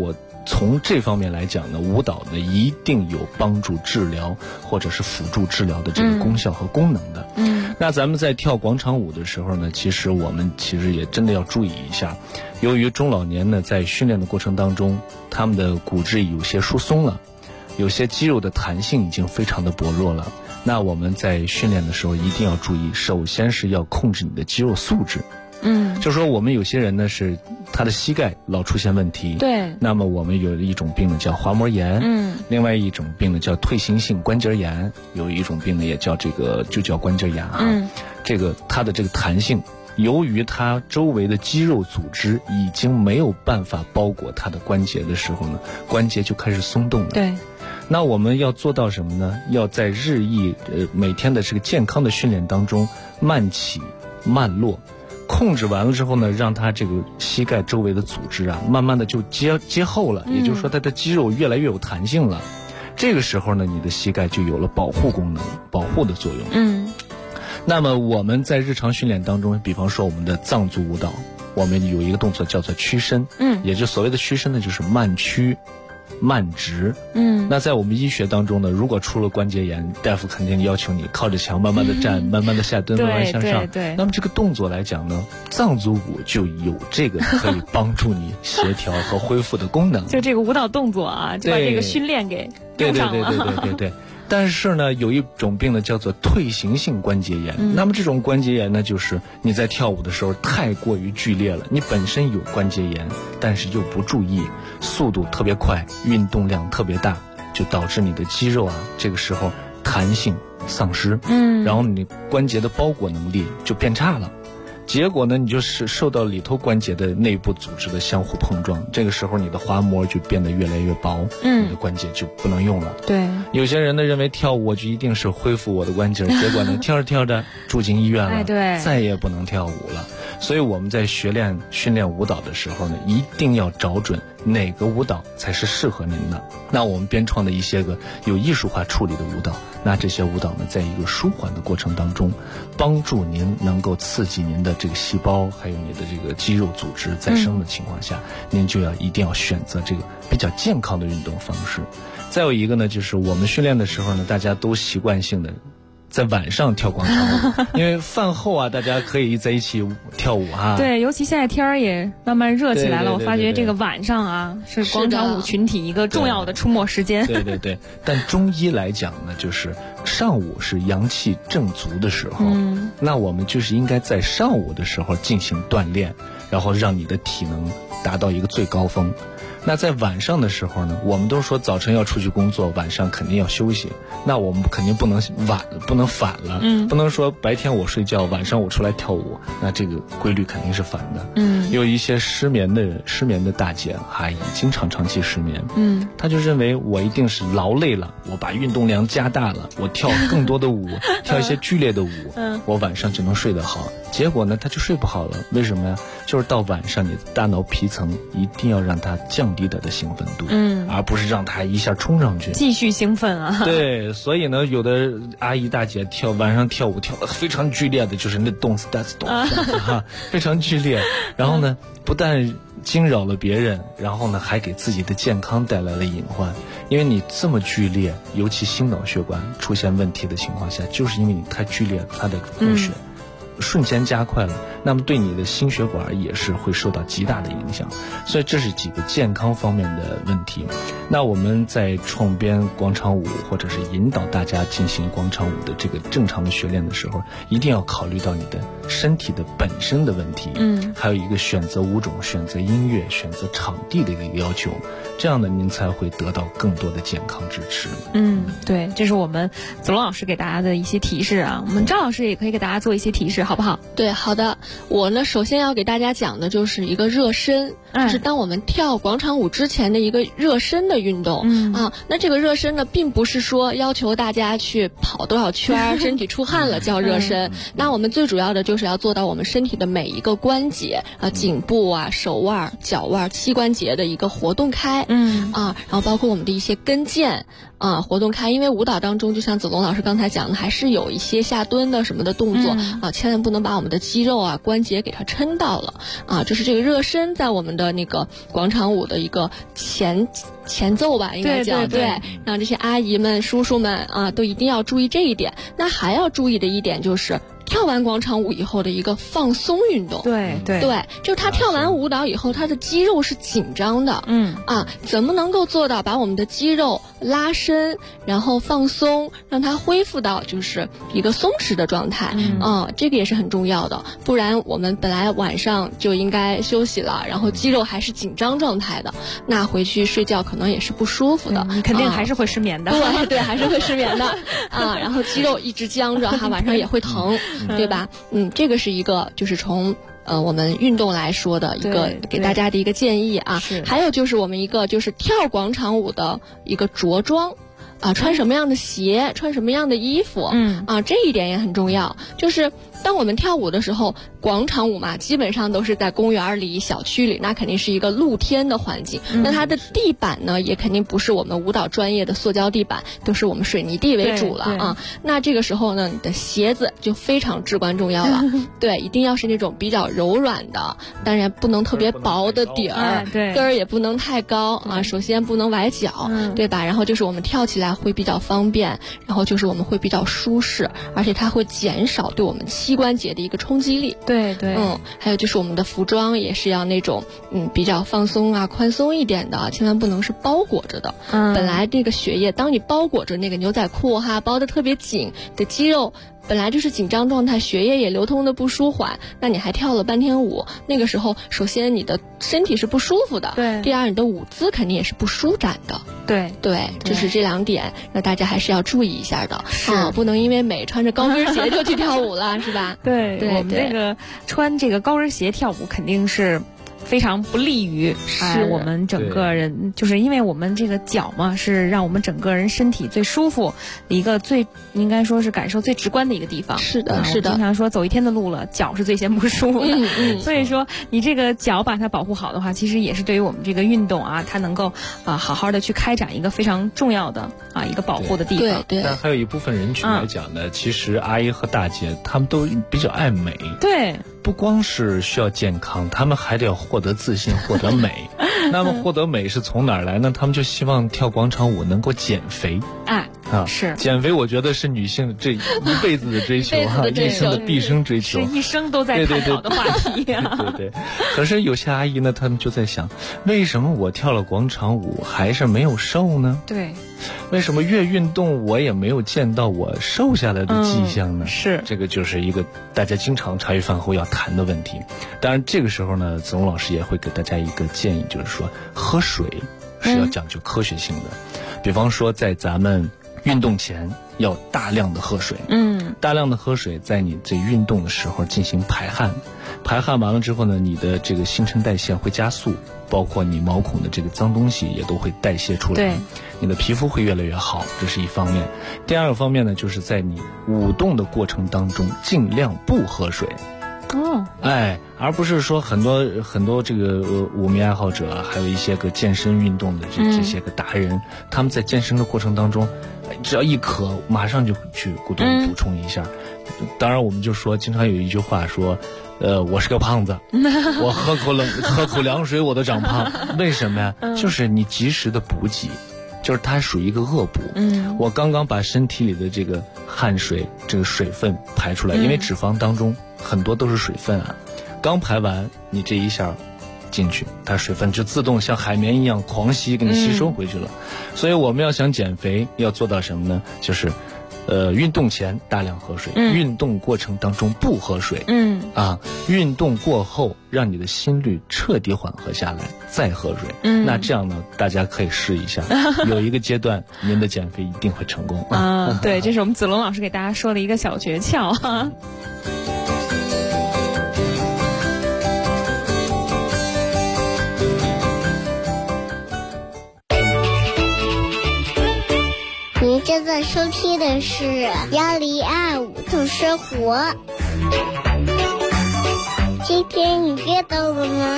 Speaker 6: 从这方面来讲呢，舞蹈呢一定有帮助治疗或者是辅助治疗的这个功效和功能的。那咱们在跳广场舞的时候呢，其实我们也真的要注意一下，由于中老年呢在训练的过程当中，他们的骨质有些疏松了，有些肌肉的弹性已经非常的薄弱了。那我们在训练的时候一定要注意，首先是要控制你的肌肉素质。就说我们有些人呢是他的膝盖老出现问题，
Speaker 4: 对，
Speaker 6: 那么我们有一种病呢叫滑膜炎，另外一种病呢叫退行性关节炎，有一种病呢也叫就叫关节炎这个它的这个弹性，由于它周围的肌肉组织已经没有办法包裹它的关节的时候呢，关节就开始松动了。
Speaker 4: 对，
Speaker 6: 那我们要做到什么呢？要在日益每天的这个健康的训练当中慢起慢落。控制完了之后呢，让它这个膝盖周围的组织啊，慢慢的就接厚了，也就是说它的肌肉越来越有弹性了。这个时候呢，你的膝盖就有了保护功能，保护的作用。那么我们在日常训练当中，比方说我们的藏族舞蹈，我们有一个动作叫做屈伸，也就所谓的屈伸呢，就是慢屈慢直。那在我们医学当中呢，如果出了关节炎，大夫肯定要求你靠着墙慢慢的站，慢慢的下蹲，慢慢向上。
Speaker 4: 对。
Speaker 6: 那么这个动作来讲呢，藏族舞就有这个可以帮助你协调和恢复的功能。
Speaker 4: 就这个舞蹈动作啊，就把这个训练给用上了。
Speaker 6: 对。但是呢，有一种病呢叫做退行性关节炎。那么这种关节炎呢，就是你在跳舞的时候太过于剧烈了，你本身有关节炎，但是又不注意，速度特别快，运动量特别大，就导致你的肌肉啊，这个时候弹性丧失，然后你关节的包裹能力就变差了。结果呢，你就是受到里头关节的内部组织的相互碰撞，这个时候你的滑膜就变得越来越薄，你的关节就不能用了。
Speaker 4: 对，
Speaker 6: 有些人呢认为跳舞就一定是恢复我的关节，结果呢跳着跳着住进医院了，再也不能跳舞了。所以我们在训练舞蹈的时候呢，一定要找准哪个舞蹈才是适合您的。那我们编创的一些个有艺术化处理的舞蹈，那这些舞蹈呢，在一个舒缓的过程当中，帮助您能够刺激您的这个细胞，还有你的这个肌肉组织再生的情况下，您就一定要选择这个比较健康的运动方式。再有一个呢，就是我们训练的时候呢，大家都习惯性的在晚上跳广场舞，因为饭后啊，大家可以在一起跳舞啊。
Speaker 4: 对，尤其现在天儿也慢慢热起来了，我发觉这个晚上啊，是广场舞群体一个重要的出没时间。
Speaker 6: 对。但中医来讲呢，就是上午是阳气正足的时候，那我们就是应该在上午的时候进行锻炼，然后让你的体能达到一个最高峰。那在晚上的时候呢，我们都说早晨要出去工作，晚上肯定要休息。那我们肯定不能反了，不能说白天我睡觉，晚上我出来跳舞，那这个规律肯定是反的。有一些失眠的大姐阿姨，经常长期失眠，她就认为我一定是劳累了，我把运动量加大了，我跳更多的舞，跳一些剧烈的舞，我晚上就能睡得好。结果呢，她就睡不好了。为什么呀？就是到晚上，你的大脑皮层一定要让它降低它的兴奋度，而不是让它一下冲上去，
Speaker 4: 继续兴奋啊。
Speaker 6: 对，所以呢，有的阿姨大姐晚上跳舞跳得非常剧烈的，就是那动次打次哈，非常剧烈。然后呢，不但惊扰了别人，然后呢，还给自己的健康带来了隐患。因为你这么剧烈，尤其心脑血管出现问题的情况下，就是因为你太剧烈，它的供血瞬间加快了，那么对你的心血管也是会受到极大的影响。所以这是几个健康方面的问题。那我们在创编广场舞或者是引导大家进行广场舞的这个正常的学练的时候，一定要考虑到你的身体的本身的问题，还有一个选择舞种、选择音乐、选择场地的一个要求，这样呢您才会得到更多的健康支持。
Speaker 4: 对，这是我们子龙老师给大家的一些提示啊，我们赵老师也可以给大家做一些提示，好不好？
Speaker 10: 对，好的。我呢，首先要给大家讲的就是一个热身，就是当我们跳广场舞之前的一个热身的运动啊。那这个热身呢，并不是说要求大家去跑多少圈，身体出汗了叫热身。那我们最主要的就是要做到我们身体的每一个关节啊，颈部啊、手腕、脚腕、膝关节的一个活动开，然后包括我们的一些跟腱活动开。因为舞蹈当中，就像子龙老师刚才讲的，还是有一些下蹲的什么的动作啊，千万先不能把我们的肌肉啊、关节给它撑到了啊，就是这个热身在我们的那个广场舞的一个前奏吧，应该讲对，让这些阿姨们、叔叔们啊，都一定要注意这一点。那还要注意的一点就是，跳完广场舞以后的一个放松运动。
Speaker 4: 对，
Speaker 10: 就是他跳完舞蹈以后，他的肌肉是紧张的。怎么能够做到把我们的肌肉拉伸，然后放松，让它恢复到就是一个松弛的状态？这个也是很重要的。不然我们本来晚上就应该休息了，然后肌肉还是紧张状态的，那回去睡觉可能也是不舒服的。
Speaker 4: 你肯定还是会失眠的。
Speaker 10: 对，还是会失眠的啊。然后肌肉一直僵着，哈，晚上也会疼。对吧？这个是一个就是从我们运动来说的一个给大家的一个建议啊。还有就是我们一个就是跳广场舞的一个着装啊，穿什么样的鞋，穿什么样的衣服，这一点也很重要。就是当我们跳舞的时候，广场舞嘛，基本上都是在公园里、小区里，那肯定是一个露天的环境。那它的地板呢，也肯定不是我们舞蹈专业的塑胶地板，都是我们水泥地为主了啊。那这个时候呢，你的鞋子就非常至关重要了。对，一定要是那种比较柔软的，当然不能特别薄的底儿，跟儿也不能太高啊。首先不能崴脚，对吧？然后就是我们跳起来会比较方便，然后就是我们会比较舒适，而且它会减少对我们膝关节的一个冲击力。
Speaker 4: 对，
Speaker 10: 还有就是我们的服装也是要那种比较放松啊、宽松一点的，千万不能是包裹着的。本来这个血液，当你包裹着那个牛仔裤包得特别紧的肌肉，本来就是紧张状态，血液也流通的不舒缓，那你还跳了半天舞，那个时候首先你的身体是不舒服的，第二你的舞姿肯定也是不舒展的。对，就是这2点，那大家还是要注意一下的。不能因为美穿着高跟鞋就去跳舞了，是吧？
Speaker 4: 对，我们这个穿这个高跟鞋跳舞肯定是非常不利于我们整个人，就是因为我们这个脚嘛，是让我们整个人身体最舒服一个最应该说是感受最直观的一个地方。
Speaker 10: 是的。
Speaker 4: 经常说走一天的路了，脚是最先不舒服的。所以说你这个脚把它保护好的话，其实也是对于我们这个运动啊，它能够好好的去开展一个非常重要的一个保护的地方。
Speaker 10: 对。
Speaker 6: 但还有一部分人群来讲呢，其实阿姨和大姐她们都比较爱美。
Speaker 4: 对。
Speaker 6: 不光是需要健康，他们还得要获得自信，获得美。那么获得美是从哪儿来呢？他们就希望跳广场舞能够减肥。
Speaker 4: 是
Speaker 6: 减肥，我觉得是女性这一辈子的追求一生的毕生追求，
Speaker 4: 是一生都在探讨的话题。
Speaker 6: 对。可是有些阿姨呢，她们就在想，为什么我跳了广场舞还是没有瘦呢？
Speaker 4: 对。
Speaker 6: 为什么越运动我也没有见到我瘦下来的迹象呢？
Speaker 4: 是，
Speaker 6: 这个就是一个大家经常茶余饭后要谈的问题。当然这个时候呢，子龙老师也会给大家一个建议，就是说喝水是要讲究科学性的。比方说在咱们运动前要大量的喝水，大量的喝水，在你这运动的时候进行排汗，排汗完了之后呢，你的这个新陈代谢会加速，包括你毛孔的这个脏东西也都会代谢出来，你的皮肤会越来越好，这是一方面。第二个方面呢，就是在你舞动的过程当中尽量不喝水。而不是说很多这个舞迷爱好者，还有一些个健身运动的这些个达人，他们在健身的过程当中，只要一渴，马上就去咕咚补充一下。当然，我们就说，经常有一句话说，我是个胖子，我喝口凉水我都长胖。为什么呀？就是你及时的补给，就是它属于一个恶补。我刚刚把身体里的这个汗水、这个水分排出来，因为脂肪当中很多都是水分啊。刚排完，你这一下进去，它水分就自动像海绵一样狂吸，给你吸收回去了。所以我们要想减肥，要做到什么呢？就是运动前大量喝水，运动过程当中不喝水，运动过后让你的心率彻底缓和下来，再喝水。那这样呢，大家可以试一下，有一个阶段您的减肥一定会成功
Speaker 4: 对，这是我们子龙老师给大家说的一个小诀窍哈。
Speaker 8: 您正在收听的是1025度生活。今天你阅到了吗？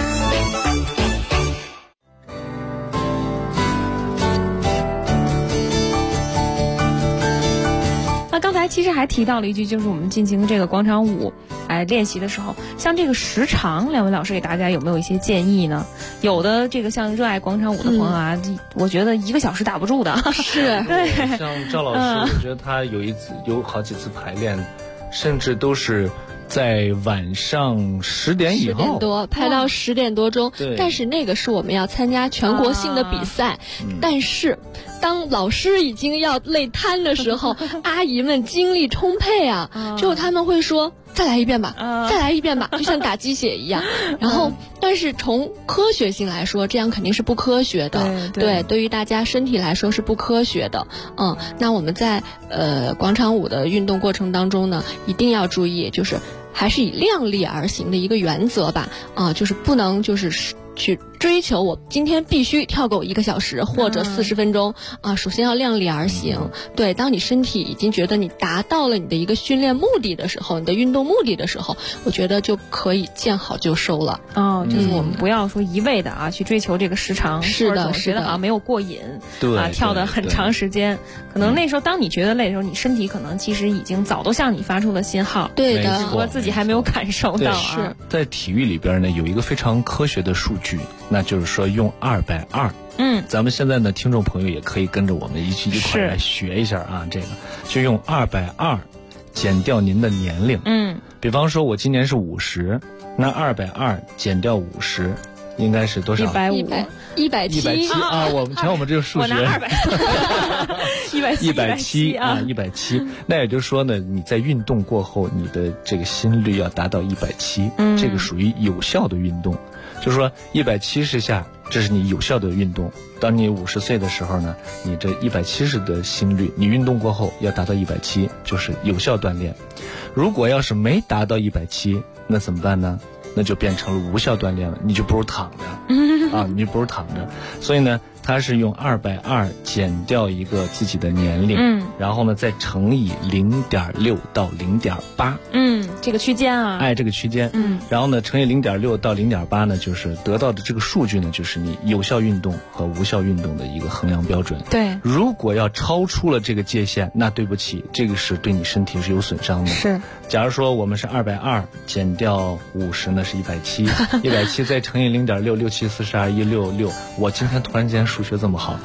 Speaker 4: 那刚才其实还提到了一句，就是我们进行这个广场舞练习的时候，像这个时长，两位老师给大家有没有一些建议呢？有的这个像热爱广场舞的朋友啊，我觉得1个小时打不住的。
Speaker 10: 是，
Speaker 4: 对。
Speaker 6: 像赵老师，我觉得他有好几次排练，甚至都是在晚上10点以后，10点
Speaker 10: 多排到10点多钟。但是那个是我们要参加全国性的比赛，但是当老师已经要累瘫的时候，阿姨们精力充沛啊，之后他们会说再来一遍吧，再来一遍吧，就像打鸡血一样。然后但是从科学性来说，这样肯定是不科学的。对于大家身体来说是不科学的。那我们在广场舞的运动过程当中呢，一定要注意，就是还是以量力而行的一个原则吧。就是不能就是去追求我今天必须跳够1个小时或者40分钟啊。首先要量力而行。对，当你身体已经觉得你达到了你的一个训练目的的时候，你的运动目的的时候，我觉得就可以见好就收了。
Speaker 4: 就是我们不要说一味的去追求这个时长，
Speaker 10: 是的，
Speaker 4: 觉得好像没有过瘾，
Speaker 6: 对
Speaker 4: 跳得很长时间。可能那时候当你觉得累的时候，你身体可能其实已经早都向你发出了信号。
Speaker 10: 对的，
Speaker 4: 只不过自己还没有感受到。
Speaker 10: 是
Speaker 6: 在体育里边呢，有一个非常科学的数据，那就是说用2/2。咱们现在呢，听众朋友也可以跟着我们一块来学一下啊。这个就用2/2减掉您的年龄。比方说我今年是50，那2/2减掉50，应该是多少？170啊！我们这个数学，
Speaker 4: 我拿
Speaker 6: 170啊，170。那也就是说呢，你在运动过后，你的这个心率要达到170，这个属于有效的运动。就是说170下，这是你有效的运动。当你50岁的时候呢，你这170的心率，你运动过后要达到170，就是有效锻炼。如果要是没达到170，那怎么办呢？那就变成了无效锻炼了，你就不如躺着啊，你不如躺着。所以呢，它是用2/2减掉一个自己的年龄，然后呢再乘以0.6到0.8，
Speaker 4: 这个区间啊，
Speaker 6: 这个区间，然后呢乘以0.6到0.8呢，就是得到的这个数据呢，就是你有效运动和无效运动的一个衡量标准。
Speaker 4: 对，
Speaker 6: 如果要超出了这个界限，那对不起，这个是对你身体是有损伤的。
Speaker 4: 是，
Speaker 6: 假如说我们是2/2减掉50呢是170，170再乘以0.6，6、7、42， 166，我今天突然间数学这么好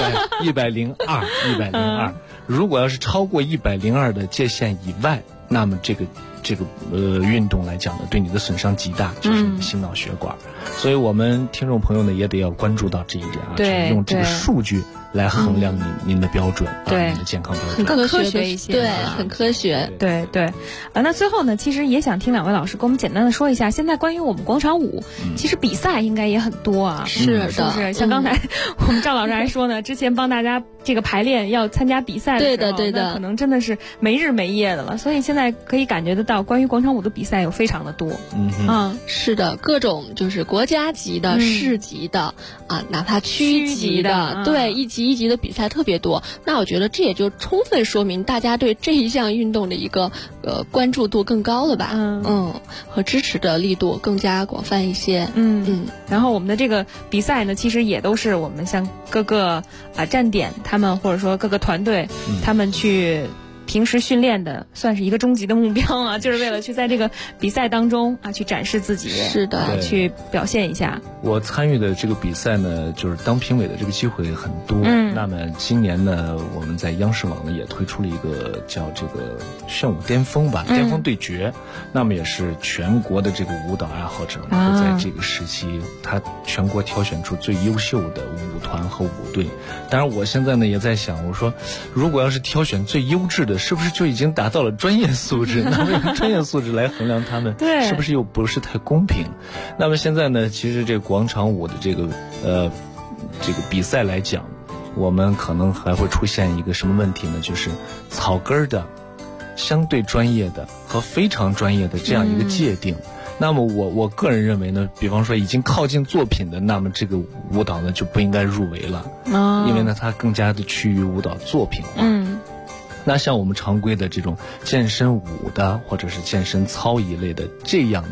Speaker 6: ，102。如果要是超过102的界限以外，那么这个运动来讲呢，对你的损伤极大，就是你的心脑血管。所以我们听众朋友呢也得要关注到这一点啊，就是用这个数据来衡量您的标准，您的健康标准，
Speaker 4: 更科学一些，
Speaker 10: 对，很科学，
Speaker 4: 对。那最后呢，其实也想听两位老师跟我们简单的说一下，现在关于我们广场舞，其实比赛应该也很多啊，
Speaker 10: 是的，
Speaker 4: 是不是？像刚才我们赵老师还说呢，之前帮大家这个排练要参加比赛的时候，
Speaker 10: 对的，
Speaker 4: 可能真的是没日没夜的了，所以现在可以感觉得到，关于广场舞的比赛有非常的多。
Speaker 10: 是的，各种就是国家级的、市级的啊，哪怕区级的，对，一级一级的比赛特别多。那我觉得这也就充分说明大家对这一项运动的一个关注度更高了吧？和支持的力度更加广泛一些。
Speaker 4: 然后我们的这个比赛呢，其实也都是我们像各个站点他们或者说各个团队他们去平时训练的，算是一个终极的目标啊，就是为了去在这个比赛当中去展示自己，
Speaker 10: 是的，
Speaker 4: 去表现一下。
Speaker 6: 我参与的这个比赛呢，就是当评委的这个机会很多。那么今年呢，我们在央视网呢也推出了一个叫这个炫舞巅峰吧，巅峰对决。那么也是全国的这个舞蹈爱好者会在这个时期，他全国挑选出最优秀的舞团和舞队。当然，我现在呢也在想，我说如果要是挑选最优质的，是不是就已经达到了专业素质？那么用专业素质来衡量他们，是不是又不是太公平？那么现在呢，其实这个广场舞的这个比赛来讲，我们可能还会出现一个什么问题呢？就是草根的、相对专业的和非常专业的这样一个界定。那么我个人认为呢，比方说已经靠近作品的，那么这个舞蹈呢就不应该入围了，因为呢它更加的趋于舞蹈作品化。那像我们常规的这种健身舞的或者是健身操一类的这样的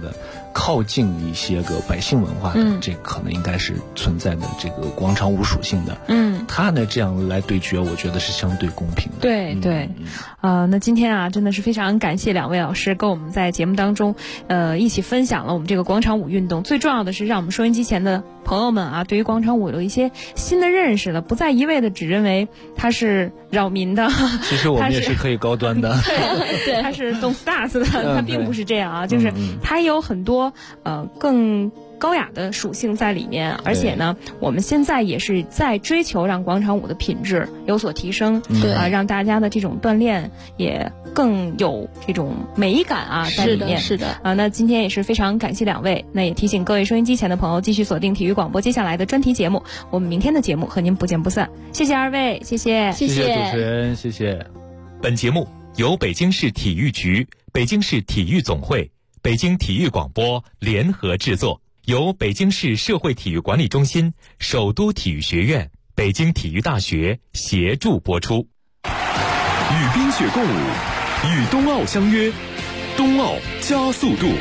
Speaker 6: 靠近一些个百姓文化的，这可能应该是存在的这个广场舞属性的。他呢这样来对决，我觉得是相对公平的。
Speaker 4: 对对，那今天啊，真的是非常感谢两位老师跟我们在节目当中，一起分享了我们这个广场舞运动。最重要的是，让我们收音机前的朋友们啊，对于广场舞有一些新的认识了，不再一味的只认为它是扰民的。
Speaker 6: 其实我们也是可以高端的。
Speaker 4: 对，它是动次打次的，它并不是这样啊，就是它有很多更高雅的属性在里面，而且呢，我们现在也是在追求让广场舞的品质有所提升，让大家的这种锻炼也更有这种美感啊在里面。
Speaker 10: 是的
Speaker 4: 那今天也是非常感谢两位，那也提醒各位收音机前的朋友继续锁定体育广播接下来的专题节目，我们明天的节目和您不见不散。谢谢二位，谢谢
Speaker 6: 主持人，谢谢。
Speaker 9: 本节目由北京市体育局、北京市体育总会、北京体育广播联合制作，由北京市社会体育管理中心、首都体育学院、北京体育大学协助播出。
Speaker 3: 与冰雪共舞，与冬奥相约，冬奥加速度。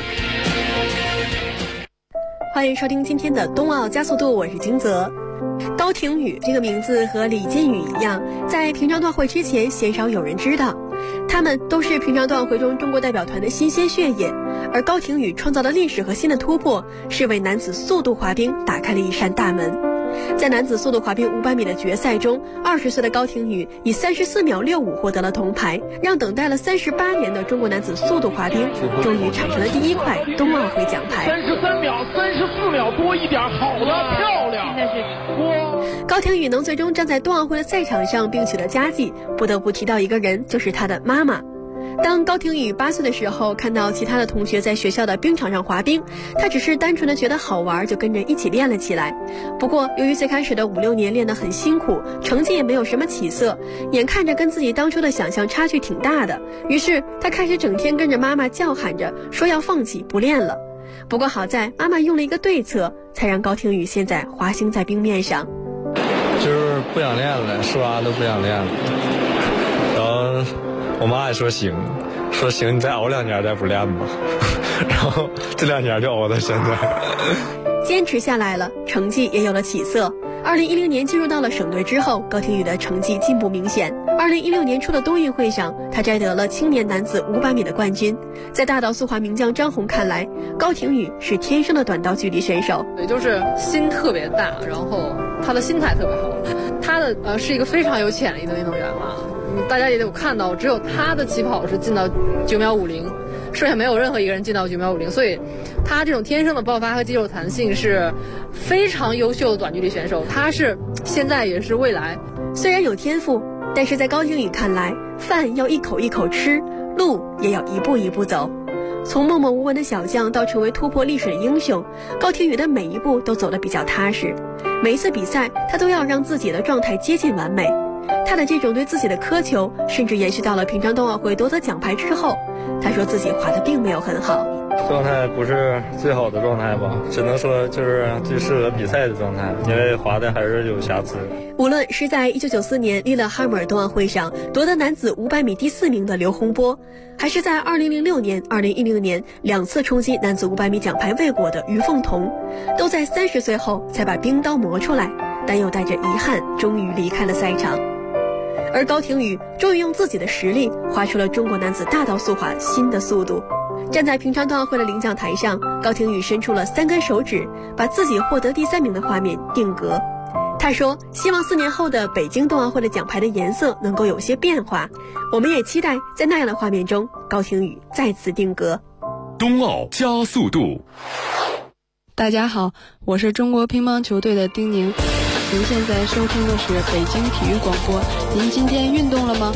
Speaker 11: 欢迎收听今天的冬奥加速度，我是金泽。高亭宇这个名字和李金羽一样，在平昌冬奥会之前鲜少有人知道，他们都是平昌冬奥会中中国代表团的新鲜血液。而高亭宇创造的历史和新的突破，是为男子速度滑冰打开了一扇大门。在男子速度滑冰500米的决赛中，20岁的高亭宇以34秒65获得了铜牌，让等待了38年的中国男子速度滑冰终于产生了第一块冬奥会奖牌。
Speaker 12: 33秒、34秒多一点，好的，漂亮！
Speaker 11: 高亭宇能最终站在冬奥会的赛场上并取得佳绩，不得不提到一个人，就是他的妈妈。当高亭宇8岁的时候，看到其他的同学在学校的冰场上滑冰，他只是单纯的觉得好玩，就跟着一起练了起来。不过由于最开始的5、6年练得很辛苦，成绩也没有什么起色，眼看着跟自己当初的想象差距挺大的，于是他开始整天跟着妈妈叫喊着说要放弃不练了。不过好在妈妈用了一个对策，才让高亭宇现在滑行在冰面上。
Speaker 13: 就是不想练了，说啥都不想练了，然后我妈也说行，你再熬2年再不练吧，然后这2年就熬到现在。
Speaker 11: 坚持下来了，成绩也有了起色。2010年进入到了省队之后，高亭宇的成绩进步明显。2016年初的冬运会上，他摘得了青年男子500米的冠军。在大道速滑名将张红看来，高亭宇是天生的短道距离选手，
Speaker 14: 也就是心特别大，然后他的心态特别好。他的是一个非常有潜力的运动员嘛。大家也有看到，只有他的起跑是进到9秒50，剩下没有任何一个人进到9秒50，所以他这种天生的爆发和肌肉弹性是非常优秀的短距离选手，他是现在也是未来。
Speaker 11: 虽然有天赋，但是在高亭宇看来，饭要一口一口吃，路也要一步一步走。从默默无闻的小将到成为突破历史的英雄，高亭宇的每一步都走得比较踏实。每一次比赛，他都要让自己的状态接近完美。他的这种对自己的苛求，甚至延续到了平昌冬奥会夺得奖牌之后。他说自己滑得并没有很好，
Speaker 13: 状态不是最好的状态吧，只能说就是最适合比赛的状态，因为滑的还是有瑕疵。
Speaker 11: 无论是在1994年利勒哈姆尔冬奥会上夺得男子500米第4名的刘洪波，还是在2006年、2010年2次冲击男子500米奖牌未果的于凤彤，都在30岁后才把冰刀磨出来，但又带着遗憾终于离开了赛场。而高亭宇终于用自己的实力滑出了中国男子大道速滑新的速度。站在平昌冬奥会的领奖台上，高亭宇伸出了3根手指，把自己获得第3名的画面定格。他说希望4年后的北京冬奥会的奖牌的颜色能够有些变化，我们也期待在那样的画面中，高亭宇再次定格。
Speaker 3: 冬奥加速度。
Speaker 15: 大家好，我是中国乒乓球队的丁宁。您现在收听的是北京体育广播，您今天运动了吗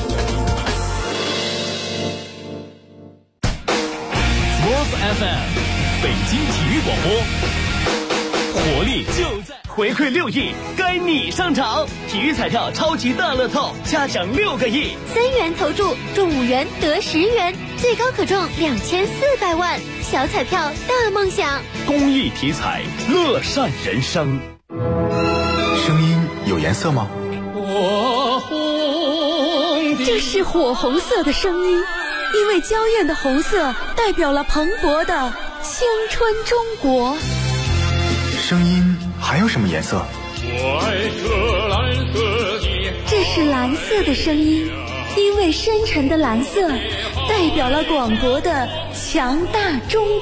Speaker 3: ？Sports FM， 北京体育广播，活力就在
Speaker 16: 回馈6亿，该你上场！体育彩票超级大乐透，加奖6个亿
Speaker 17: ，3元投注中5元得10元，最高可中2400万，小彩票大梦想。
Speaker 3: 公益体彩，乐善人生。
Speaker 18: 声音有颜色吗？
Speaker 19: 这是火红色的声音，因为娇艳的红色代表了蓬勃的
Speaker 17: 青春中国。
Speaker 18: 声音还有什么颜色？
Speaker 19: 我爱这蓝色的。
Speaker 17: 这是蓝色的声音，因为深沉的蓝色代表了广博的强大中国。